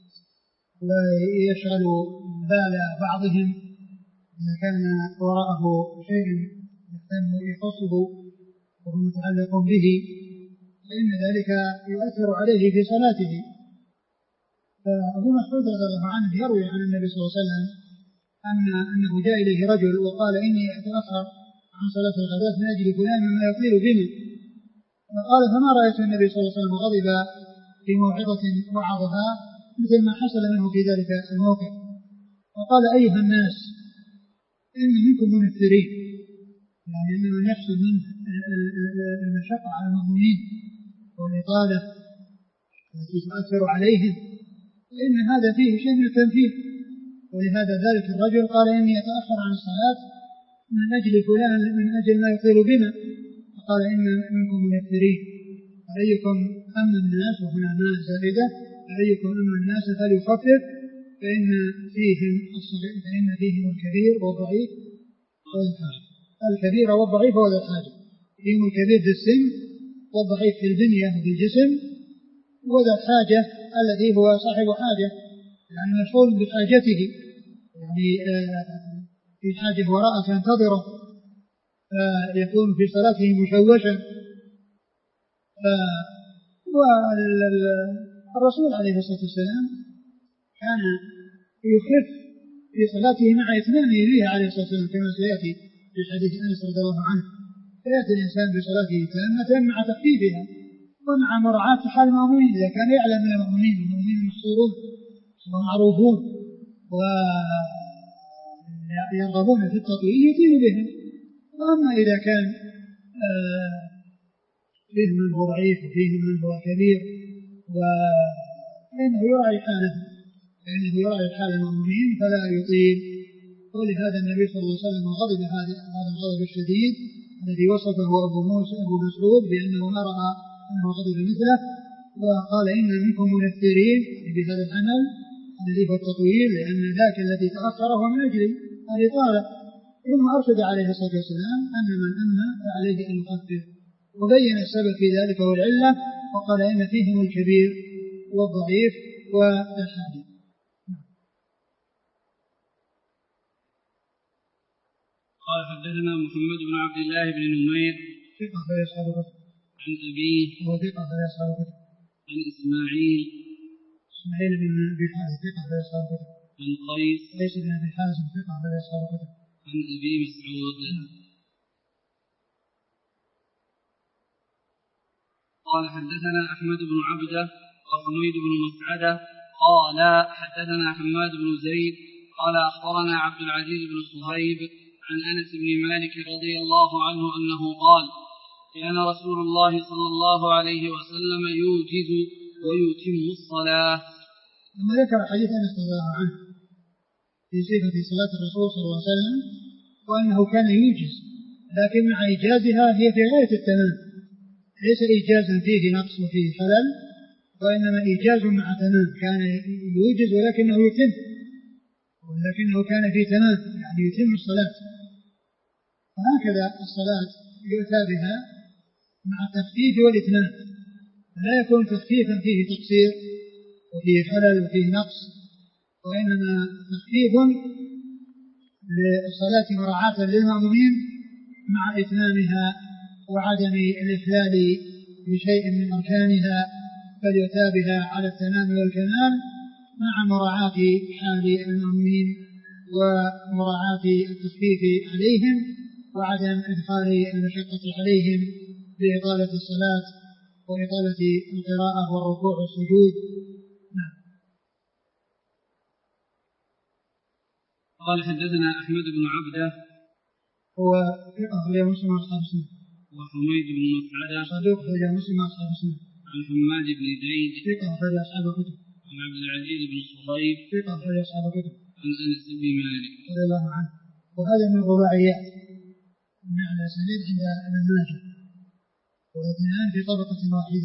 ويشغل بال بعضهم إذا كان وراءه شيء يخصه وهو متعلق به، فإن ذلك يؤثر عليه في صلاته. فأبو مسعود رضي الله عنه يروي عن النبي صلى الله عليه وسلم أن أنه جاء إليه رجل وقال: إني أتأخر عن صلاة الغداة من أجل فلان مما يطيل بنا. فقال: فما رأيت النبي صلى الله عليه وسلم غضب في موعظة وعظها مثل ما حصل منه في ذلك الموقف. وقال: أيها الناس، إن منكم منفرين، يعني أن من يحصل منه المشقة على المؤمنين والإطالة التي تؤثر عليهم، فإن هذا فيه شيء من التنفير. ولهذا ذلك الرجل قال: إني أتأخر عن الصلاة من أجل فلان من أجل ما يطيل بنا. فقال: إن منكم منفرين، أيكم أم الناس، وهنا ما زائدة، أيكم أم الناس فليخفف، فإن فيهم الصغير فإن فيهم الكبير والضعيف والحاجة. الكبير والضعيف وذا الحاجة، فيهم الكبير في السن والضعيف في البنية وفي الجسم، وذا الحاجة الذي هو صاحب حاجة، يعني مشغول بحاجته، يعني في حاجة وراء تنتظره، فيكون في صلاته مشوشا. والرسول عليه الصلاة والسلام كان يخف في صلاته مع إتمامه به عليه الصلاة والسلام كما سيأتي في حديث أنس رضي الله عنه. فيأتي الإنسان بصلاته تامة مع تخفيفها ومع مراعاة حال المؤمنين إذا كان يعلم من المؤمنين والمؤمنين محصورون ومعروفون ويرغبون في التطويل يطيل بهم. وأما إذا كان فيه من هو ضعيف وفيه من هو كبير فإنه يراعي حاله فإنه يراعي حال المؤمنين فلا يطيل. ولهذا النبي صلى الله عليه وسلم غضب هذا الغضب الشديد الذي وصفه أبو موسى أبو مسعود بأنه ما رأى أنه غضب مثله، وقال إن منكم منفرين بهذا العمل الذي هو التطويل، لأن ذاك الذي تأخر هو من أجل الإطالة. ثم أرشد عليه الصلاة والسلام أن من أمن فعليه أن يخفف، وبين السبب في ذلك والعلة، وقال إن فيهم الكبير والضعيف والحاجة. قال حدثنا محمد بن عبد الله بن نمير ثقة في أصحاب الكتب عن أبيه وثقة في أصحاب الكتب عن إسماعيل إسماعيل بن أبي حازم ثقة في أصحاب الكتب عن قيس قيس بن أبي حازم ثقة في أصحاب الكتب عن أبي مسعود. قال حدثنا أحمد بن عبده وحميد بن مسعدة قال حدثنا حماد بن زيد قال أخبرنا عبد العزيز بن صهيب عن أنس بن مالك رضي الله عنه أنه قال كان رسول الله صلى الله عليه وسلم يوجز ويتم الصلاة. ثم ذكر حديث أنس رضي الله عنه في صفة صلاة الرسول صلى الله عليه وسلم، وأنه كان يوجز، لكن مع إيجازها هي في غاية التمام، ليس إيجازا فيه نقص وفيه خلل، وإنما إيجاز مع تمام، كان يوجز ولكنه يتم، ولكنه كان في تمام، يعني يتم الصلاة. وهكذا الصلاة يؤتى بها مع التخفيف والإتمام، لا يكون تخفيفا فيه تقصير وفيه خلل وفيه نقص، وإنما تخفيف للصلاة مراعاة للمأمومين مع إتمامها وعدم الإخلال بشيء من أركانها، بل يؤتى بها على التمام والكمال مع مراعاة حال المأمومين ومراعاة التخفيف عليهم وعدم إدخال المشقة عليهم بإطالة الصلاة وإطالة القراءة والركوع والسجود. نعم. قال حدثنا أحمد بن عبده هو ثقة أخرجه مسلم وأصحاب السنة. وحميد بن مسعدة صدوق أخرجه مسلم وأصحاب السنة. عن حماد بن زيد ثقة أخرجه أصحاب الكتب. عن عبد العزيز بن صهيب ثقة أخرجه أصحاب الكتب. عن أنس بن مالك رضي الله عنه. وهذا من الرباعيات من على سنيد عند ابن ماجه، والاثنان في طبقة واحدة.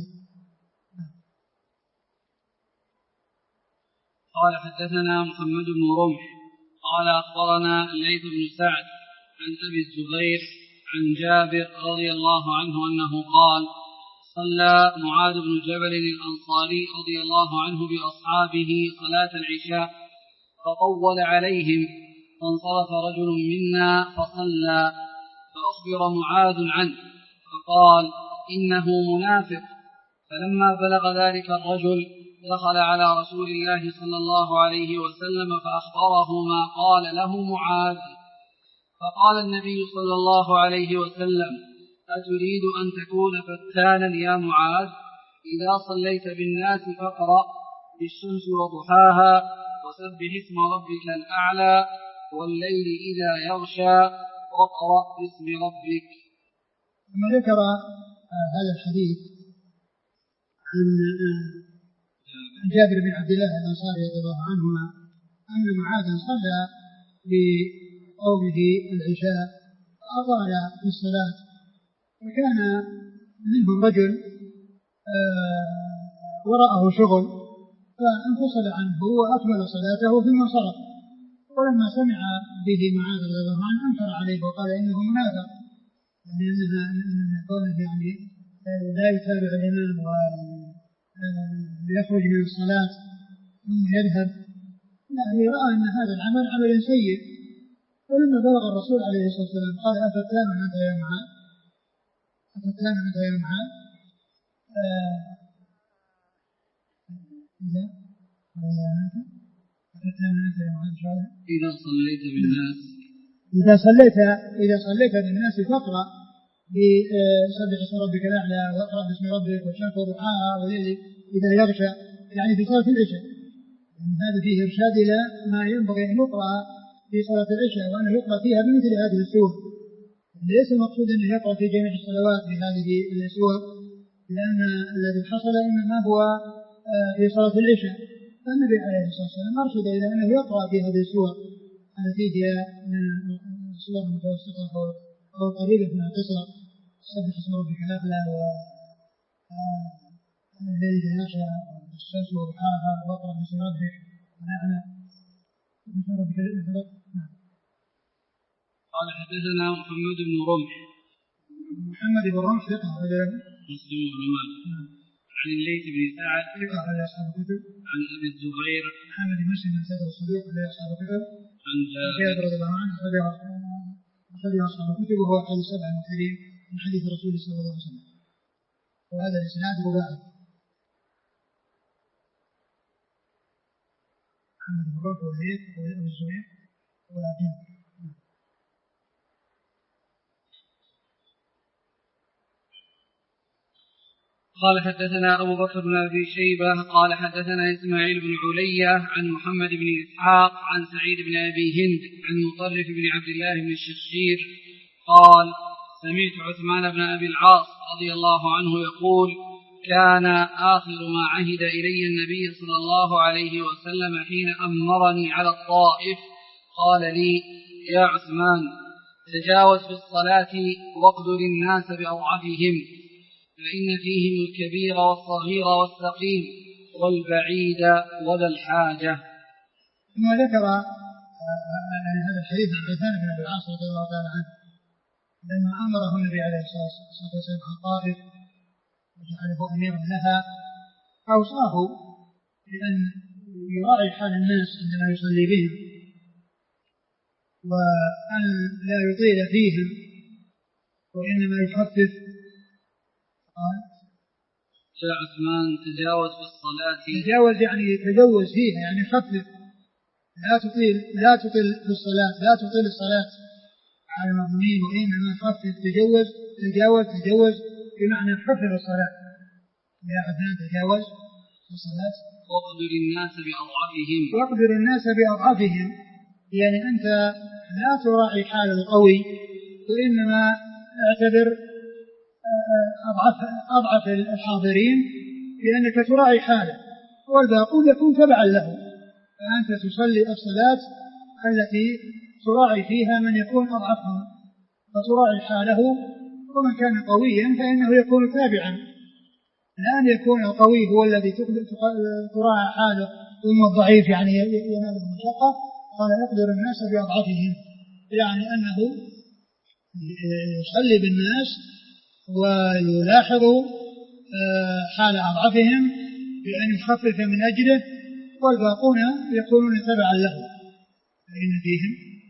قال حدثنا محمد بن رمح قال أخبرنا الليث بن سعد عن أبي الزبير عن جابر رضي الله عنه أنه قال صلى معاذ بن جبل الأنصاري رضي الله عنه بأصحابه صلاة العشاء فطول عليهم، فانصرف رجل منا فصلى، فأخبر معاذ عنه فقال إنه منافق. فلما بلغ ذلك الرجل دخل على رسول الله صلى الله عليه وسلم فأخبره ما قال له معاذ، فقال النبي صلى الله عليه وسلم أتريد أن تكون فتانا يا معاذ؟ إذا صليت بالناس فاقرأ بالشمس وضحاها وسبح اسم ربك الأعلى والليل إذا يغشى واقرأ باسم ربك. ثم ذكر هذا الحديث عن جابر بن عبد الله الأنصاري رضي الله عنهما أن معاذ صلى بقومه العشاء فأطال في الصلاة، وكان منهم رجل وراءه شغل فانفصل عنه وأكمل صلاته ثم انصرف، ولما سمع به معاذ رضي الله عنه أنكر عليه وقال إنه منافق، يعني أنها كونه يعني لا يتابع الإمام ويخرج من الصلاة ثم يذهب، يعني رأى أن هذا العمل عمل سيء. ولما بلغ الرسول عليه الصلاة والسلام قال أفتان أنت يا معاذ؟ أفتان أنت يا معاذ؟ إذا إذا صليت بالناس إذا صليت إذا صليت بالناس فاقرأ بسبح اسم ربك الأعلى واقرأ باسم ربك والشمس وضحاها والليل إذا يغشى، يعني في صلاة العشاء. يعني هذا فيه إرشاد إلى ما ينبغي أن يقرأ في صلاة العشاء، وأنه يقرأ فيها بمثل هذه السور. ليس المقصود أنه يقرأ في جميع الصلوات بهذه السور، لأن الذي حصل إنما هو في صلاة العشاء، فالنبي عليه الصلاة والسلام أرشد إلى أنه يقرأ في هذه السور التي هي من السور المتوسطة أو قريبة من القصر، سبح اسم ربك الأعلى والليل إذا يغشى والشمس وضحاها واقرأ باسم ربك الأعلى باسم ربك الأعلى. قال حدثنا محمد بن رمح محمد بن رمح ثقة رجل مسلم بن ماجه عن الليث بن سعد ثقة على أصحاب الكتب عن أبي الزبير محمد بن مسلم بن سعد الصدوق على أصحاب الكتب عن جابر رضي الله عنه أخرج أصحاب الكتب وهو أحد السبع المكثرين من حديث رسول الله صلى الله عليه وسلم، وهذا الإسناد رباعي. محمد بن رمح والليث وأبي الزبير وجابر. قال حدثنا أبو بكر بن أبي شيبة قال حدثنا إسماعيل بن علية عن محمد بن إسحاق عن سعيد بن أبي هند عن مطرف بن عبد الله بن الشخشير قال سمعت عثمان بن أبي العاص رضي الله عنه يقول كان آخر ما عهد إلي النبي صلى الله عليه وسلم حين أمرني على الطائف قال لي يا عثمان تجاوز في الصلاة واقدر الناس بأضعفهم فإن فيهم الكبير والصغير والسقيم والبعيد وذا الحاجة. ثم ذكر يعني هذا الحديث عن عثمان بن أبي العاص رضي الله تعالى عنه لما أمره النبي عليه الصلاة والسلام عن الطائف وجعله أميرا لها أوصاه بأن يراعي حال الناس عندما يصلي بهم وأن لا يطيل فيهم وإنما يخفف. قال يا عثمان تجاوز في الصلاة تجاوز يعني يتجوز فيها يعني خفف لا تطيل لا تطيل في الصلاة لا تطيل الصلاة على المأمومين وإنما خفف تجوز تجاوز تجوز بمعنى خفف الصلاة. يا عثمان تجاوز في الصلاة واقدر الناس بأضعفهم واقدر الناس بأضعفهم يعني أنت لا تراعي حال القوي وإنما اعتبر أضعف, أضعف الحاضرين لأنك تراعي حاله والباقون يكون تبعا له، فأنت تصلي الصلاة التي تراعي فيها من يكون أضعفهم فتراعي حاله، ومن كان قويا فإنه يكون تابعا لا أن يكون القوي هو الذي تراعي حاله ثم الضعيف يعني ينال المشقة. قال يقدر الناس بأضعفهم يعني أنه يصلي بالناس ويلاحظ حال أضعفهم بأن يخفف من أجله والباقون يكونون تبعا له فإن فيهم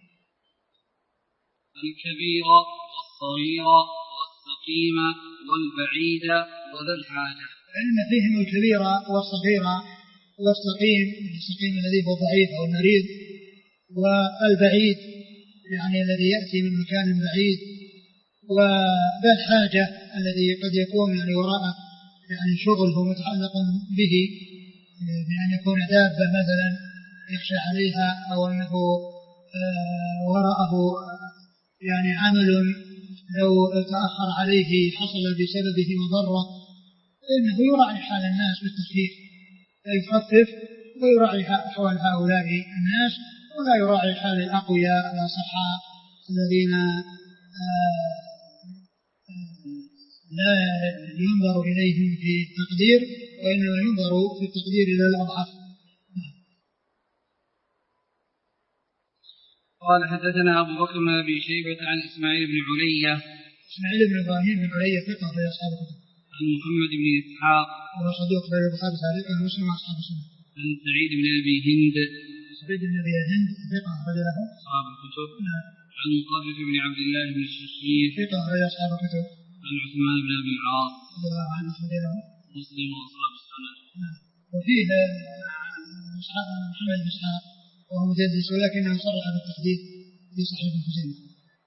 الكبير والصغير والسقيم والبعيد وذا الحاجة. فإن فيهم الكبير والصغير والسقيم السقيم الذي هو ضعيف أو مريض والبعيد يعني الذي يأتي من مكان بعيد وذا الحاجة الذي قد يكون يعني وراءه يعني شغله متعلق به بأن يكون دابة مثلا يخشى عليها أو أنه وراءه يعني عمل لو تأخر عليه حصل بسببه مضرة، فإنه يراعي حال الناس بالتخفيف يخفف ويراعي حال هؤلاء الناس ولا يراعي حال الأقوياء الأصحاء الذين لا ينظر إليهم في التقدير وإنما ينظر في التقدير إلى الأضعف. قال حدثنا أبو بكر بن أبي شيبة عن إسماعيل بن علية إسماعيل بن إبراهيم بن علية ثقة في أصحاب الكتب عن محمد بن إسحاق وهو صدوق في البخاري تعليقا ومسلم أصحاب السنة عن سعيد بن أبي هند سعيد بن أبي هند ثقة رجله أصحاب الكتب عن مطرف بن عبد الله بن الشخشير ثقة رجل أصحاب الكتب عن عثمان بن أبي العاص رضي الله عنه رجله مسلم وأصحاب السنة. وفيه محمد بن إسحاق وهو مدلس ولكنه صرح بالتحديد في صحيح ابن خزيمة.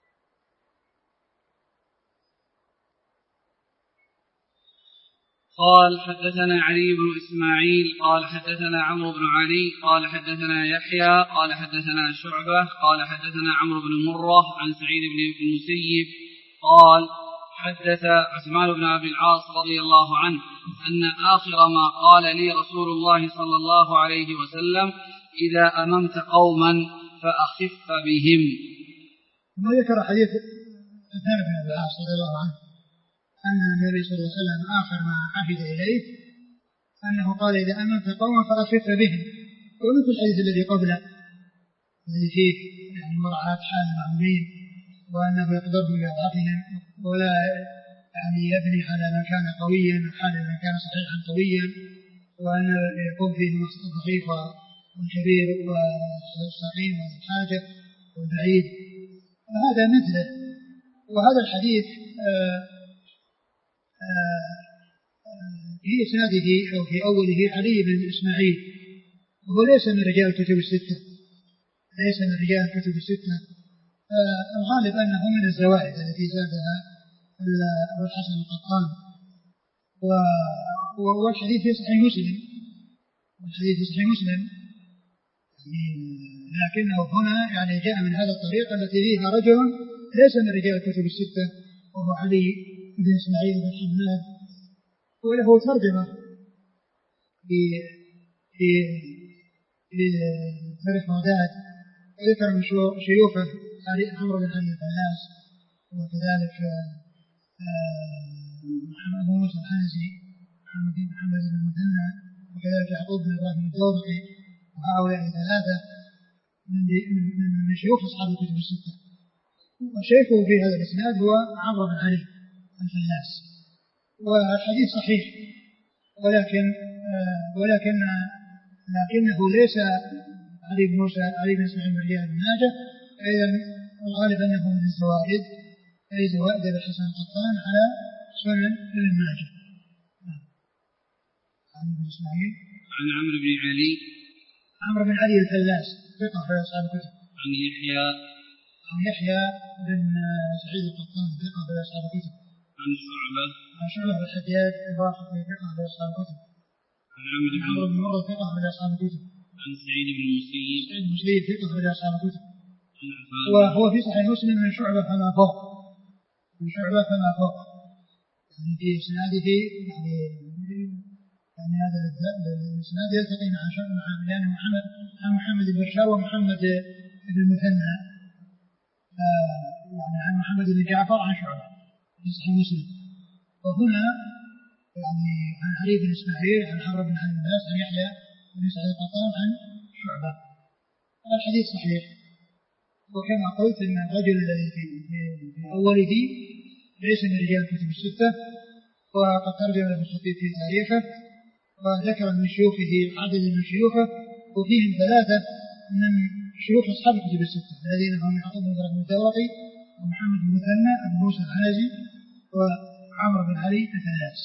قال حدثنا علي بن إسماعيل قال حدثنا عمرو بن علي قال حدثنا يحيى قال حدثنا شعبة قال حدثنا عمرو بن مرة عن سعيد بن المسيب قال حدث عثمان بن أبي العاص رضي الله عنه أن آخر ما قال لي رسول الله صلى الله عليه وسلم إذا أممت قوما فأخف بهم. ثم ذكر حديث عثمان بن أبي العاص رضي الله عنه أن النبي صلى الله عليه وسلم آخر ما عهد إليه أنه قال إذا أممت قوما فأخف بهم، ومثل الحديث الذي قبله الذي فيه يعني مراعاة حال المأمومين وأنه يقدرهم بأضعافهم ولا يعني يبني على من كان قويا وحال من كان صحيحا قويا، وأن يكون فيهم الضعيف والكبير والسقيم والحاجة والبعيد، وهذا مثله. وهذا الحديث آآ آآ في إسناده أو في أوله علي بن إسماعيل، وهو ليس من رجال الكتب الستة، ليس من رجال الكتب الستة. الغالب أنه من الزوائد التي زادها أبو الحسن القطان، والحديث في صحيح مسلم، والحديث في صحيح مسلم لكنه هنا يعني جاء من هذا الطريق التي فيها رجل ليس من رجال الكتب الستة وهو علي بن إسماعيل بن حماد، وله ترجمة في في في تاريخ بغداد، وذكر من شيوخه عمرو بن علي الفلاس، وكذلك محمد بن موسى الحنزي، محمد بن محمد بن المثنى، وكذلك يعقوب بن ابراهيم الدورقي، وهؤلاء ثلاثة من من شيوخ أصحاب الكتب الستة. وشيخه في هذا الإسناد هو عمرو بن علي الفلاس، والحديث صحيح، ولكن ولكن لكنه ليس علي بن موسى علي بن اسماعيل بن رجال بن ماجه، إذا الغالب أنه من الزوائد، أي زوائد أبي الحسن القطان على سنن ابن ماجه. علي بن إسماعيل عن عمرو بن علي عمرو بن علي الفلاس ثقة في أصحاب الكتب. عن يحيى عن يحيى بن سعيد القطان ثقة في أصحاب الكتب. عن شعبة عن شعبة بن الحجاج الواقفي ثقة في أصحاب الكتب. عن عمرو بن مرة ثقة في أصحاب الكتب. عن سعيد بن المسيب سعيد بن المسيب ثقة في أصحاب الكتب. وهو في صحيح مسلم من شعبة فما فوق، من شعبة فما فوق، يعني في إسناده يعني يعني هذا الإسناد يلتقي مع مع يعني محمد عن محمد بن بشار ومحمد بن المثنى، يعني عن محمد بن جعفر عن شعبة في صحيح مسلم. وهنا يعني عن علي بن إسماعيل عن عمرو بن علي الناس عن يحيى بن سعيد القطان عن شعبة. الحديث صحيح، وكما قلت ان الرجل الذي في, في اوله ليس من رجال الكتب الستة، وقد ترجم له الخطيب في تاريخه وذكر من شيوخه عدد من شيوخه، وفيهم ثلاثة من شيوخ اصحاب الكتب الستة الذين هم يعقوب بن ابراهيم الدورقي ومحمد بن المثنى ابو موسى الحنزي وعمرو بن علي الفلاس.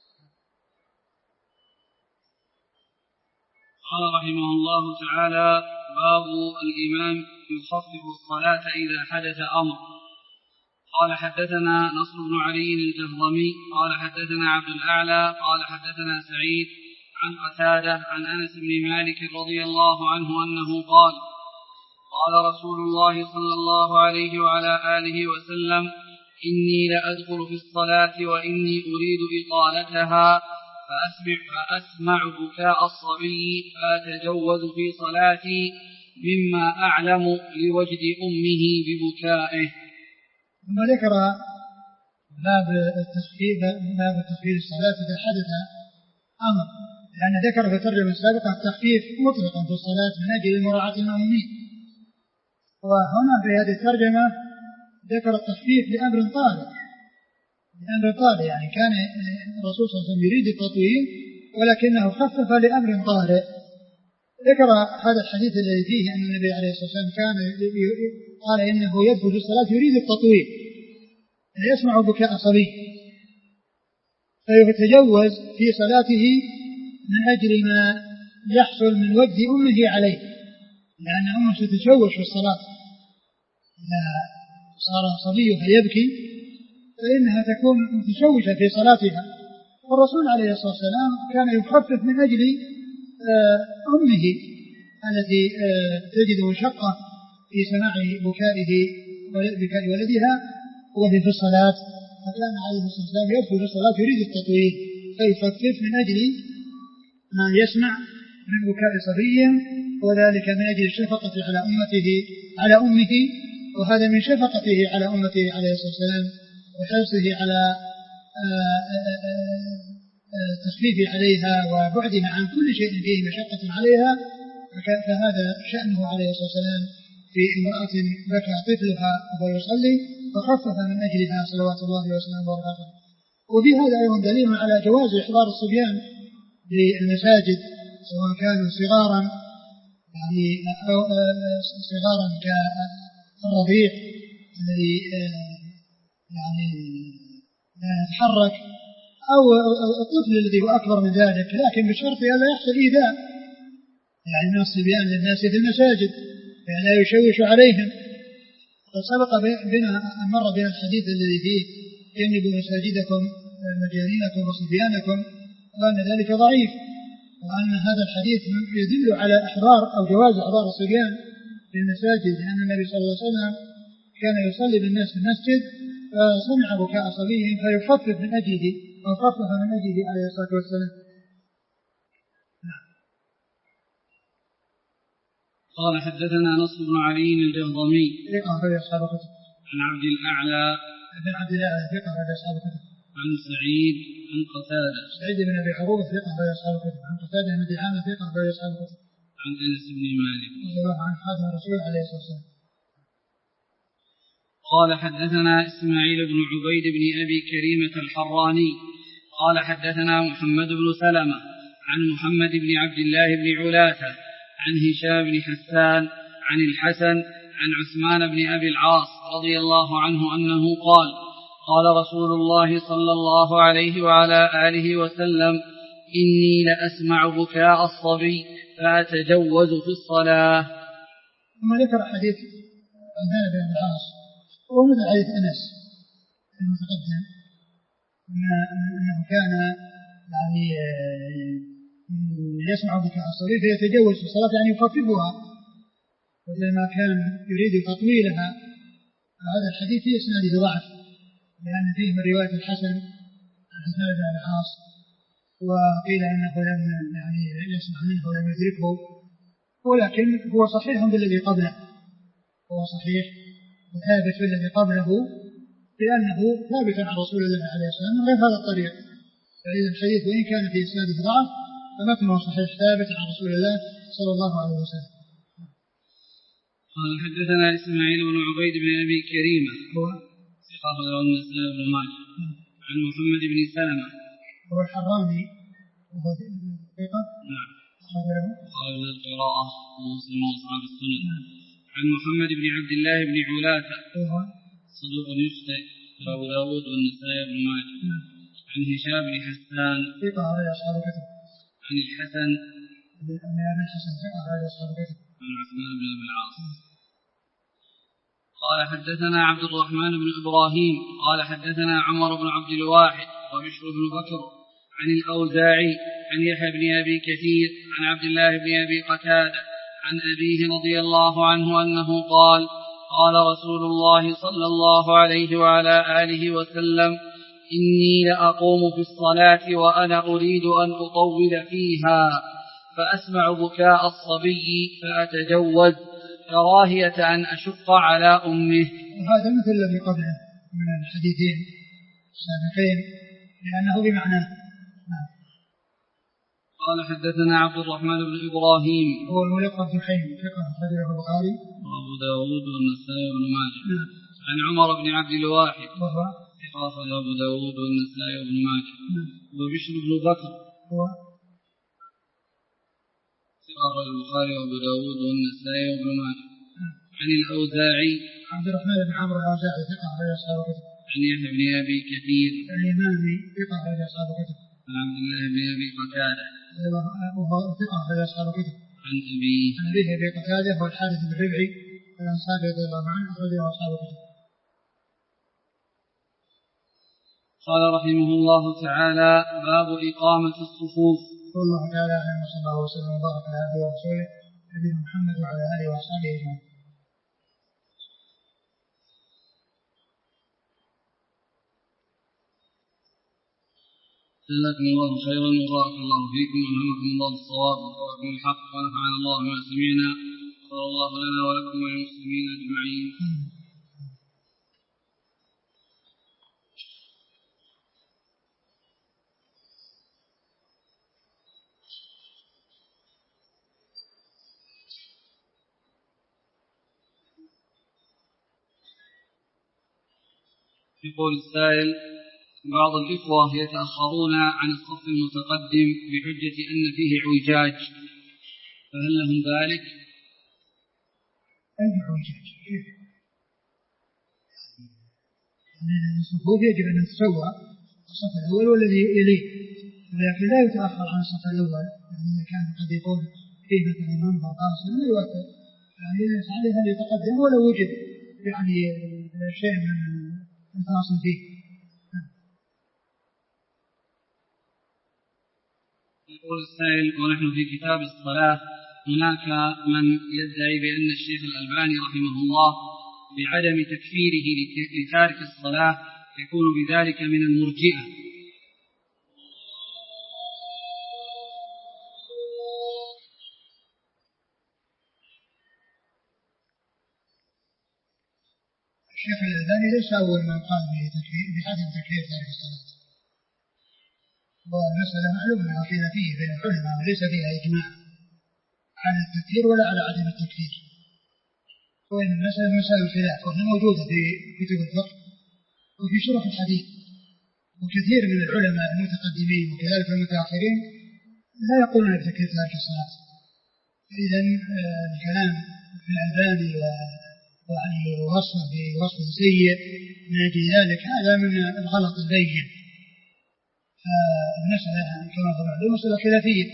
قال رحمه الله تعالى: باب الإمام يخفف الصلاة إذا حدث أمر. قال حدثنا نصر بن علي الجهضمي قال حدثنا عبد الأعلى قال حدثنا سعيد عن قتادة عن أنس بن مالك رضي الله عنه أنه قال: قال رسول الله صلى الله عليه وعلى آله وسلم: إني لأدخل في الصلاة وإني أريد إطالتها فأسمع, فأسمع بكاء الصبي فأتجوز في صلاتي مما أعلم لوجد أمه ببكائه. ثم ذكر باب التخفيف باب التخفيف الصلاة إذا حدث أمر، لأن ذكر في الترجمة السابقة التخفيف مطلقا في الصلاة من أجل مراعاة المأمومين، وهنا في هذه الترجمة ذكر التخفيف لأمر طارئ، لأمر طارئ يعني كان الرسول صلى الله عليه وسلم يريد التطويل ولكنه خفف لأمر طارئ. ذكر هذا الحديث الذي فيه أن النبي عليه الصلاة والسلام كان قال إنه يدخل في الصلاة يريد التطويل، يسمع بكاء صبي فيتجوز في صلاته من أجل ما يحصل من وجد أمه عليه، لأن أمه ستتشوش في الصلاة، إذا صار صبيها يبكي فإنها تكون متشوشة في صلاتها. والرسول عليه الصلاة والسلام كان يخفف من أجل أمه التي تجد مشقة في سماع بكائه بكاء ولدها وهي في الصلاة فكان عليه الصلاة والسلام يدخل في الصلاة يريد التطويل فيخفف من أجل ما يسمع من بكاء صبي، وذلك من أجل الشفقة على أمته على أمه، وهذا من شفقته على أمته عليه الصلاة والسلام وحرصه على تخفيف عليها وبعدها عن كل شيء فيه مشقة عليها. فهذا شأنه عليه الصلاة والسلام في امرأة بكى طفلها وهو يصلي فخفف من أجلها صلوات الله وسلامه وبركاته. وفي هذا أيضا دليل على جواز إحضار الصبيان للمساجد سواء كانوا صغارا يعني أو صغارا كالرضيع الذي يعني لا يتحرك أو الطفل الذي هو أكبر من ذلك، لكن بشرط ألا يحصل إيذاء يعني من الصبيان للناس في المساجد يعني لا يشوش عليهم. قد سبق بنا مر بنا الحديث الذي فيه جنبوا مساجدكم مجانينكم وصبيانكم، وأن ذلك ضعيف، وأن هذا الحديث يدل على إحضار أو جواز إحضار الصبيان في المساجد، لأن النبي صلى الله عليه وسلم كان يصلي بالناس في المسجد فسمع بكاء صبيهم فيخفف من أجله وخفف من أجله عليه الصلاة والسلام. قال حدثنا نصر بن علي الجهضمي عن عبد الأعلى بن عبد الأعلى ثقة أخرج أصحاب الكتب. عن سعيد عن قتادة سعيد بن أبي عروبة ثقة أخرج أصحاب الكتب. عن قتادة بن دعامة ثقة أخرج أصحاب الكتب. عن أنس بن مالك رضي الله عنه خادم الرسول عليه الصلاة والسلام. قال حدثنا إسماعيل بن عبيد بن أبي كريمة الحراني قال حدثنا محمد بن سلمة عن محمد بن عبد الله بن علاثة عن هشام بن حسان عن الحسن عن عثمان بن أبي العاص رضي الله عنه أنه قال قال رسول الله صلى الله عليه وعلى آله وسلم إني لأسمع بكاء الصبي فأتجوز في الصلاة. ثم ذكر حديث عثمان بن أبي العاص ومثل حديث أنس المتقدم أنه كان يعني يسمع بكاء الصبي فيتجوز في الصلاة يعني يخففها وإذا كان يريد تطويلها. هذا الحديث في إسناده ضعف لأن فيه من رواية الحسن عن عثمان بن أبي العاص وقيل إنه لم يعني يسمع منه ولم يدركه، ولكن هو صحيح بالذي قبله، هو صحيح وثابت بالذي قبله لأنه ثابت عن رسول الله عليه الصلاة والسلام من غير هذا الطريق. فإذا الحديث وإن كان في إسناده ضعف فمتنه صحيح ثابت عن رسول الله صلى الله عليه وسلم. قال حدثنا إسماعيل بن عبيد بن أبي كريمة هو ثقة النسائي بن ماجه عن محمد بن سلمة هو الحراني وهو ثقة نعم أخرج له قال القراءة ومسلم وأصحاب السنن عن محمد بن عبد الله بن علاثة هو صدوق يخطئ أبو داود والنسائي بن ماجه عن هشام بن حسان ثقة أخرج أصحاب الكتب عن الحسن بن أبي الحسن ثقة أخرج أصحاب الكتب عن عثمان بن أبي العاص. قال حدثنا عبد الرحمن بن إبراهيم قال حدثنا عمر بن عبد الواحد وبشر بن بكر عن الأوزاعي عن يحيى بن أبي كثير عن عبد الله بن أبي قتادة عن أبيه رضي الله عنه أنه قال قال رسول الله صلى الله عليه وعلى آله وسلم إني لأقوم في الصلاة وأنا أريد أن أطول فيها فأسمع بكاء الصبي فأتجوز كراهية أن أشق على أمه. وهذا مثل الذي قبله من الحديثين السابقين لأنه بمعناه. قال حدثنا عبد الرحمن بن إبراهيم هو الملقب بحين ثقة أخرجه البخاري وأبو داود والنسائي بن ماجه عن عمر بن عبد الواحد وهو ثقة أبو داود والنسائي بن ماجه وبشر بن بكر هو ثقة البخاري وأبو داود والنسائي بن ماجه عن الأوزاعي عبد الرحمن بن عمرو الأوزاعي ثقة أخرج أصحاب الكتب عن يحيى بن أبي كثير اليمامي ثقة أخرج أصحاب الكتب عن عبد الله بن أبي قتادة وهو ثقة أخرج أصحاب الكتب عن أبيه عن أبيه أبي قتادة هو الحارث بن ربعي الأنصاري رضي الله عنه أخرجه أصحاب الكتب. قال رحمه الله تعالى باب إقامة الصفوف. والله تعالى أعلم وصلى الله وسلم وبارك على عبده ورسوله نبينا محمد وعلى آله وأصحابه أجمعين. جزاكم الله خيرا وبارك الله فيكم وألهمكم الله الصواب ووفقكم الحق ونفعنا الله بما سمعنا وغفر الله لنا ولكم وللمسلمين أجمعين. يقول السائل: بعض الإخوة يتأخرون عن الصف المتقدم بحجة أن فيه اعوجاج، فهل لهم ذلك؟ أي اعوجاج؟ يعني الصفوف يجب أن تسوى الصف الأول والذي يليه، ولكن لا يتأخر عن الصف الأول. يعني إذا كان قد يكون فيه مثلا منبر قاصر لا يؤثر، يعني ليس عليه أن يتقدم ولو وجد يعني شيء من الفاصل فيه. يقول السائل: ونحن في كتاب الصلاة هناك من يدعي بأن الشيخ الألباني رحمه الله بعدم تكفيره لتارك الصلاة يكون بذلك من المرجئة. الشيخ الألباني ليس أول من قال بعدم تكفير تارك الصلاة، والمسألة معلومة خلافية بين العلماء وليس فيها إجماع على التكفير ولا على عدم التكفير، وإن المسألة مسائل الخلاف وهي موجودة في كتب الفقه وفي شرح الحديث، وكثير من العلماء المتقدمين وكذلك المتأخرين لا يقولون بتكفير تارك الصلاة. إذن الكلام في الألباني ووصفه بوصف سيء من أجل ذلك هذا من الغلط البين. فالمسألة كما هو معلوم مسألة خلافية.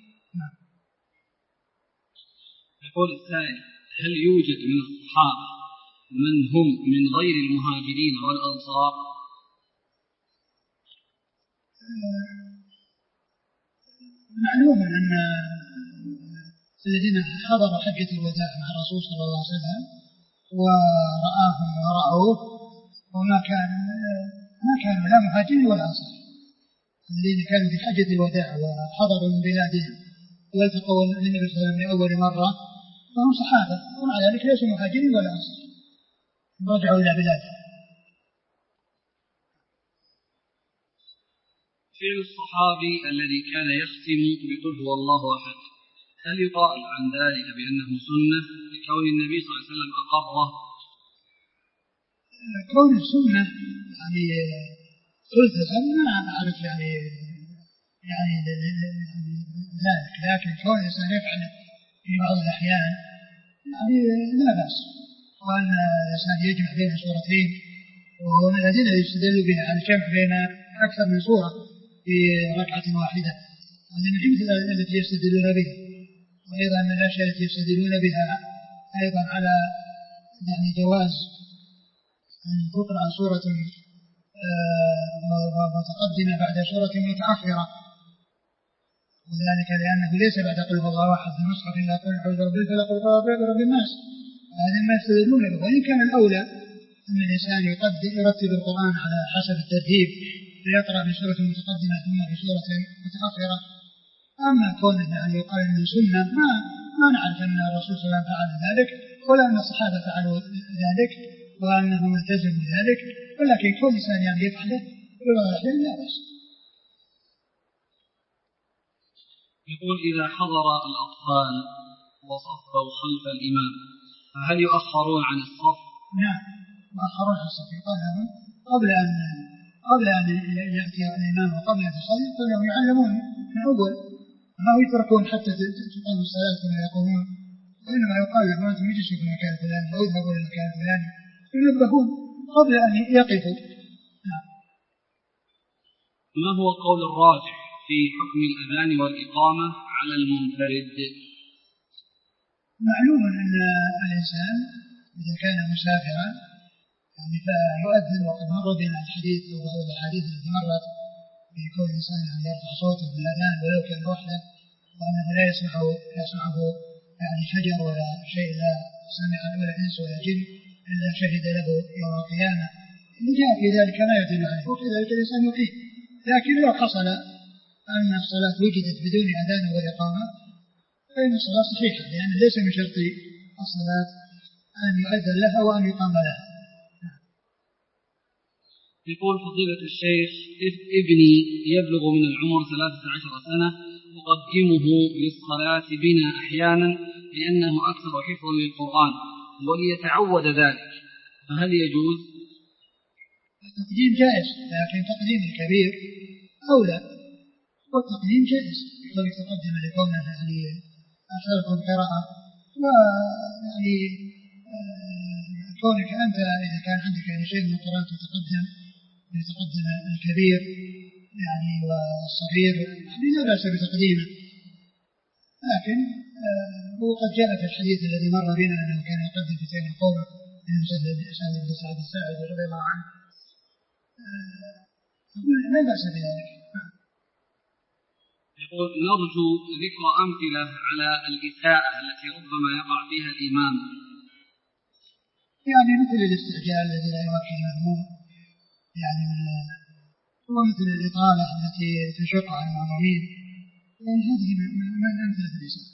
يقول السائل: هل يوجد من الصحابة من هم من غير المهاجرين والأنصار؟ معلوم أن الذين حضروا حجة الوداع مع الرسول صلى الله عليه وسلم ورآهم ورأوه وما كان ما كانوا لا مهاجرين ولا أنصار، الذين كانوا في حجة الوداع وحضروا من بلادهم والتقوا النبي صلى الله عليه وسلم لأول مرة فهم صحابة، ومع ذلك ليسوا مهاجرين ولا أنصار، رجعوا إلى بلادهم. فعل الصحابي الذي كان يختم بقل هو الله أحد هل يقال عن ذلك بأنه سنة لكون النبي صلى الله عليه وسلم أقره؟ كون السنة يعني ثلثة ما أعرف يعني يعني ذلك، لكن كون الإنسان يفعل في بعض الأحيان يعني لا بأس، وأن الإنسان يجمع بين سورتين وهو من الذين يستدل بها على الجمع بين أكثر من سورة في ركعة واحدة، هذه من الأمثلة التي يستدلون بها. وأيضا من الأشياء التي يستدلون بها أيضا على يعني جواز أن تقرأ سورة متقدمة بعد سورة متأخرة، وذلك لأنه ليس بعد قل هو الله أحد في المصحف إلا قل أعوذ برب الفلق قل أعوذ برب الناس، هذا ما يستدلون به. وإن كان الأولى أن الإنسان يقدم يرتب القرآن على حسب الترتيب فيقرأ بسورة متقدمة ثم بسورة متأخرة. أما كونه يعني يقال أنه سنة ما ما نعرف أن الرسول صلى الله عليه وسلم فعل ذلك ولا أن الصحابة فعلوا ذلك وأنهم التزموا ذلك، ولكن كل إنسان يعني يفعله بالغالب لا بأس. يقول: إذا حضر الأطفال وصفوا خلف الإمام فهل يؤخرون عن الصف؟ نعم يؤخرون عن الصف، يقال لهم قبل أن قبل أن يأتي الإمام وقبل أن تصلي يقول لهم يعلمون من أول، ما يتركون حتى تقام الصلاة كما يقولون، وإنما يقال لهم أنتم اجلسوا في المكان الفلاني أو اذهبوا إلى المكان الفلاني، ينبهون قبل أن يقفوا. نعم. ما هو القول الراجح في حكم الأذان والإقامة على المنفرد؟ معلوم أن الإنسان إذا كان مسافرا يعني فيؤذن، وقد مر بنا الحديث وهو الحديث التي مرت في كل إنسان يعني يرفع صوته بالأذان ولو كان وحده، وأنه لا يسمعه يسمعه يعني شجر ولا شيء لا سمع ولا إنس ولا جن إلا شهد له يوم القيامة. اللي جاء في ذلك ما يدل عليه، وكذلك الإنسان يقيم لكن لو حصل أن الصلاة وجدت بدون أذان وإقامة فإن الصلاة صحيحة، لأن ليس من شرط الصلاة أن يؤذن لها وأن يقام لها. يقول فضيلة الشيخ ابني يبلغ من العمر ثلاثة عشر سنة، أقدمه للصلاة بنا أحيانا لأنه أكثر حفظا للقرآن وليتعود ذلك، فهل يجوز؟ التقديم جائز، لكن تقديم الكبير أولى، والتقديم جائز يقول تقدم لكونه يعني أشرف القراءة، ويعني كونك أنت إذا كان عندك يعني شيء من القرآن تتقدم يتقدم الكبير يعني والصغير يعني لا بأس بتقديمه، لكن وقد جاء في الحديث الذي مر بنا أنه كان يقدم في سير القوم من سعد بن سعد الساعدي رضي الله عنه، لا بأس بذلك. يقول نرجو ذكر أمثلة على الإساءة التي ربما يقع فيها الإمام، يعني مثل الاستعجال الذي لا يوفي المأموم، يعني ومثل الإطالة التي تشق على المأمومين، يعني هذه من أمثلة الإساءة.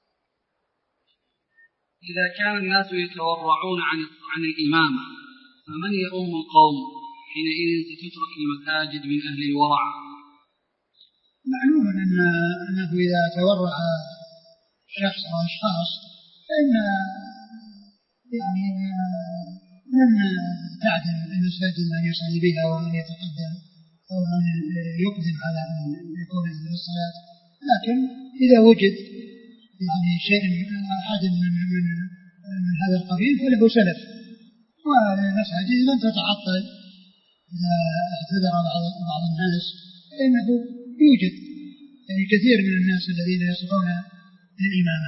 إذا كان الناس يتورعون عن عن الإمام فمن يؤم القوم؟ حينئذ ستترك المساجد من أهل الورع. معلوم أن أنه إذا تورع شخص أو أشخاص فإن يعني من تعدم المساجد من يصلي بها ومن يتقدم أو من يقدم على أن يكون في الصلاة، لكن إذا وجد يعني شيء أحد من من من هذا القبيل فله سلف، والمساجد لن تتعطل إذا اعتذر بعض الناس، فإنه يوجد يعني كثير من الناس الذين يصلون للإمامة.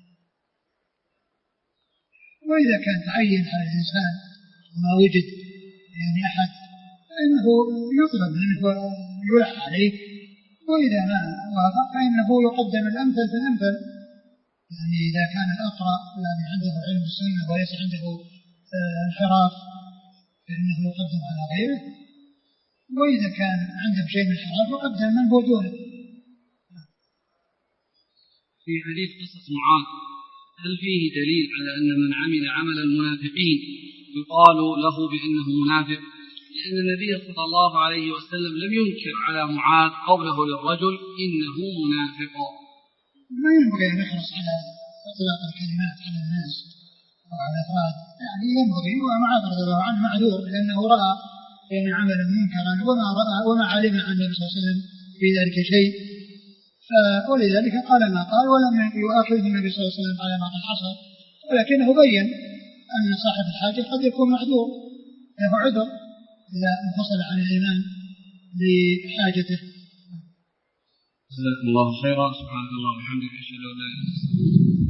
وإذا كان تعين على الإنسان وما وجد يعني أحد فإنه يطلب منه ويلح عليه، وإذا ما وافق فإنه يقدم الأمثل فالأمثل، يعني إذا كان الأقرأ يعني عنده علم السنة وليس عنده انحراف فإنه يقدم على غيره، وإذا كان عنده شيء من الحرام يقدم من هو دونه. في حديث قصة معاذ هل فيه دليل على أن من عمل عمل المنافقين يقال له بأنه منافق؟ لأن النبي صلى الله عليه وسلم لم ينكر على معاذ قوله للرجل إنه منافق. ما ينبغي أن يحرص على إطلاق الكلمات على الناس وعلى أفراد، يعني ينبغي، ومعاذ رضي الله عنه معذور لأنه رأى يعني عملا منكرا وما رأى وما علم عن النبي صلى الله عليه وسلم في ذلك شيء، ولذلك قال ما قال ولم يؤاخذه النبي صلى الله عليه وسلم على ما قد حصل، ولكنه بين أن صاحب الحاجة قد يكون معذور له عذر إذا انفصل عن الإيمان لحاجته. جزاكم الله خيرا. سبحانك اللهم وبحمدك أشهد أن لا إله إلا أنت.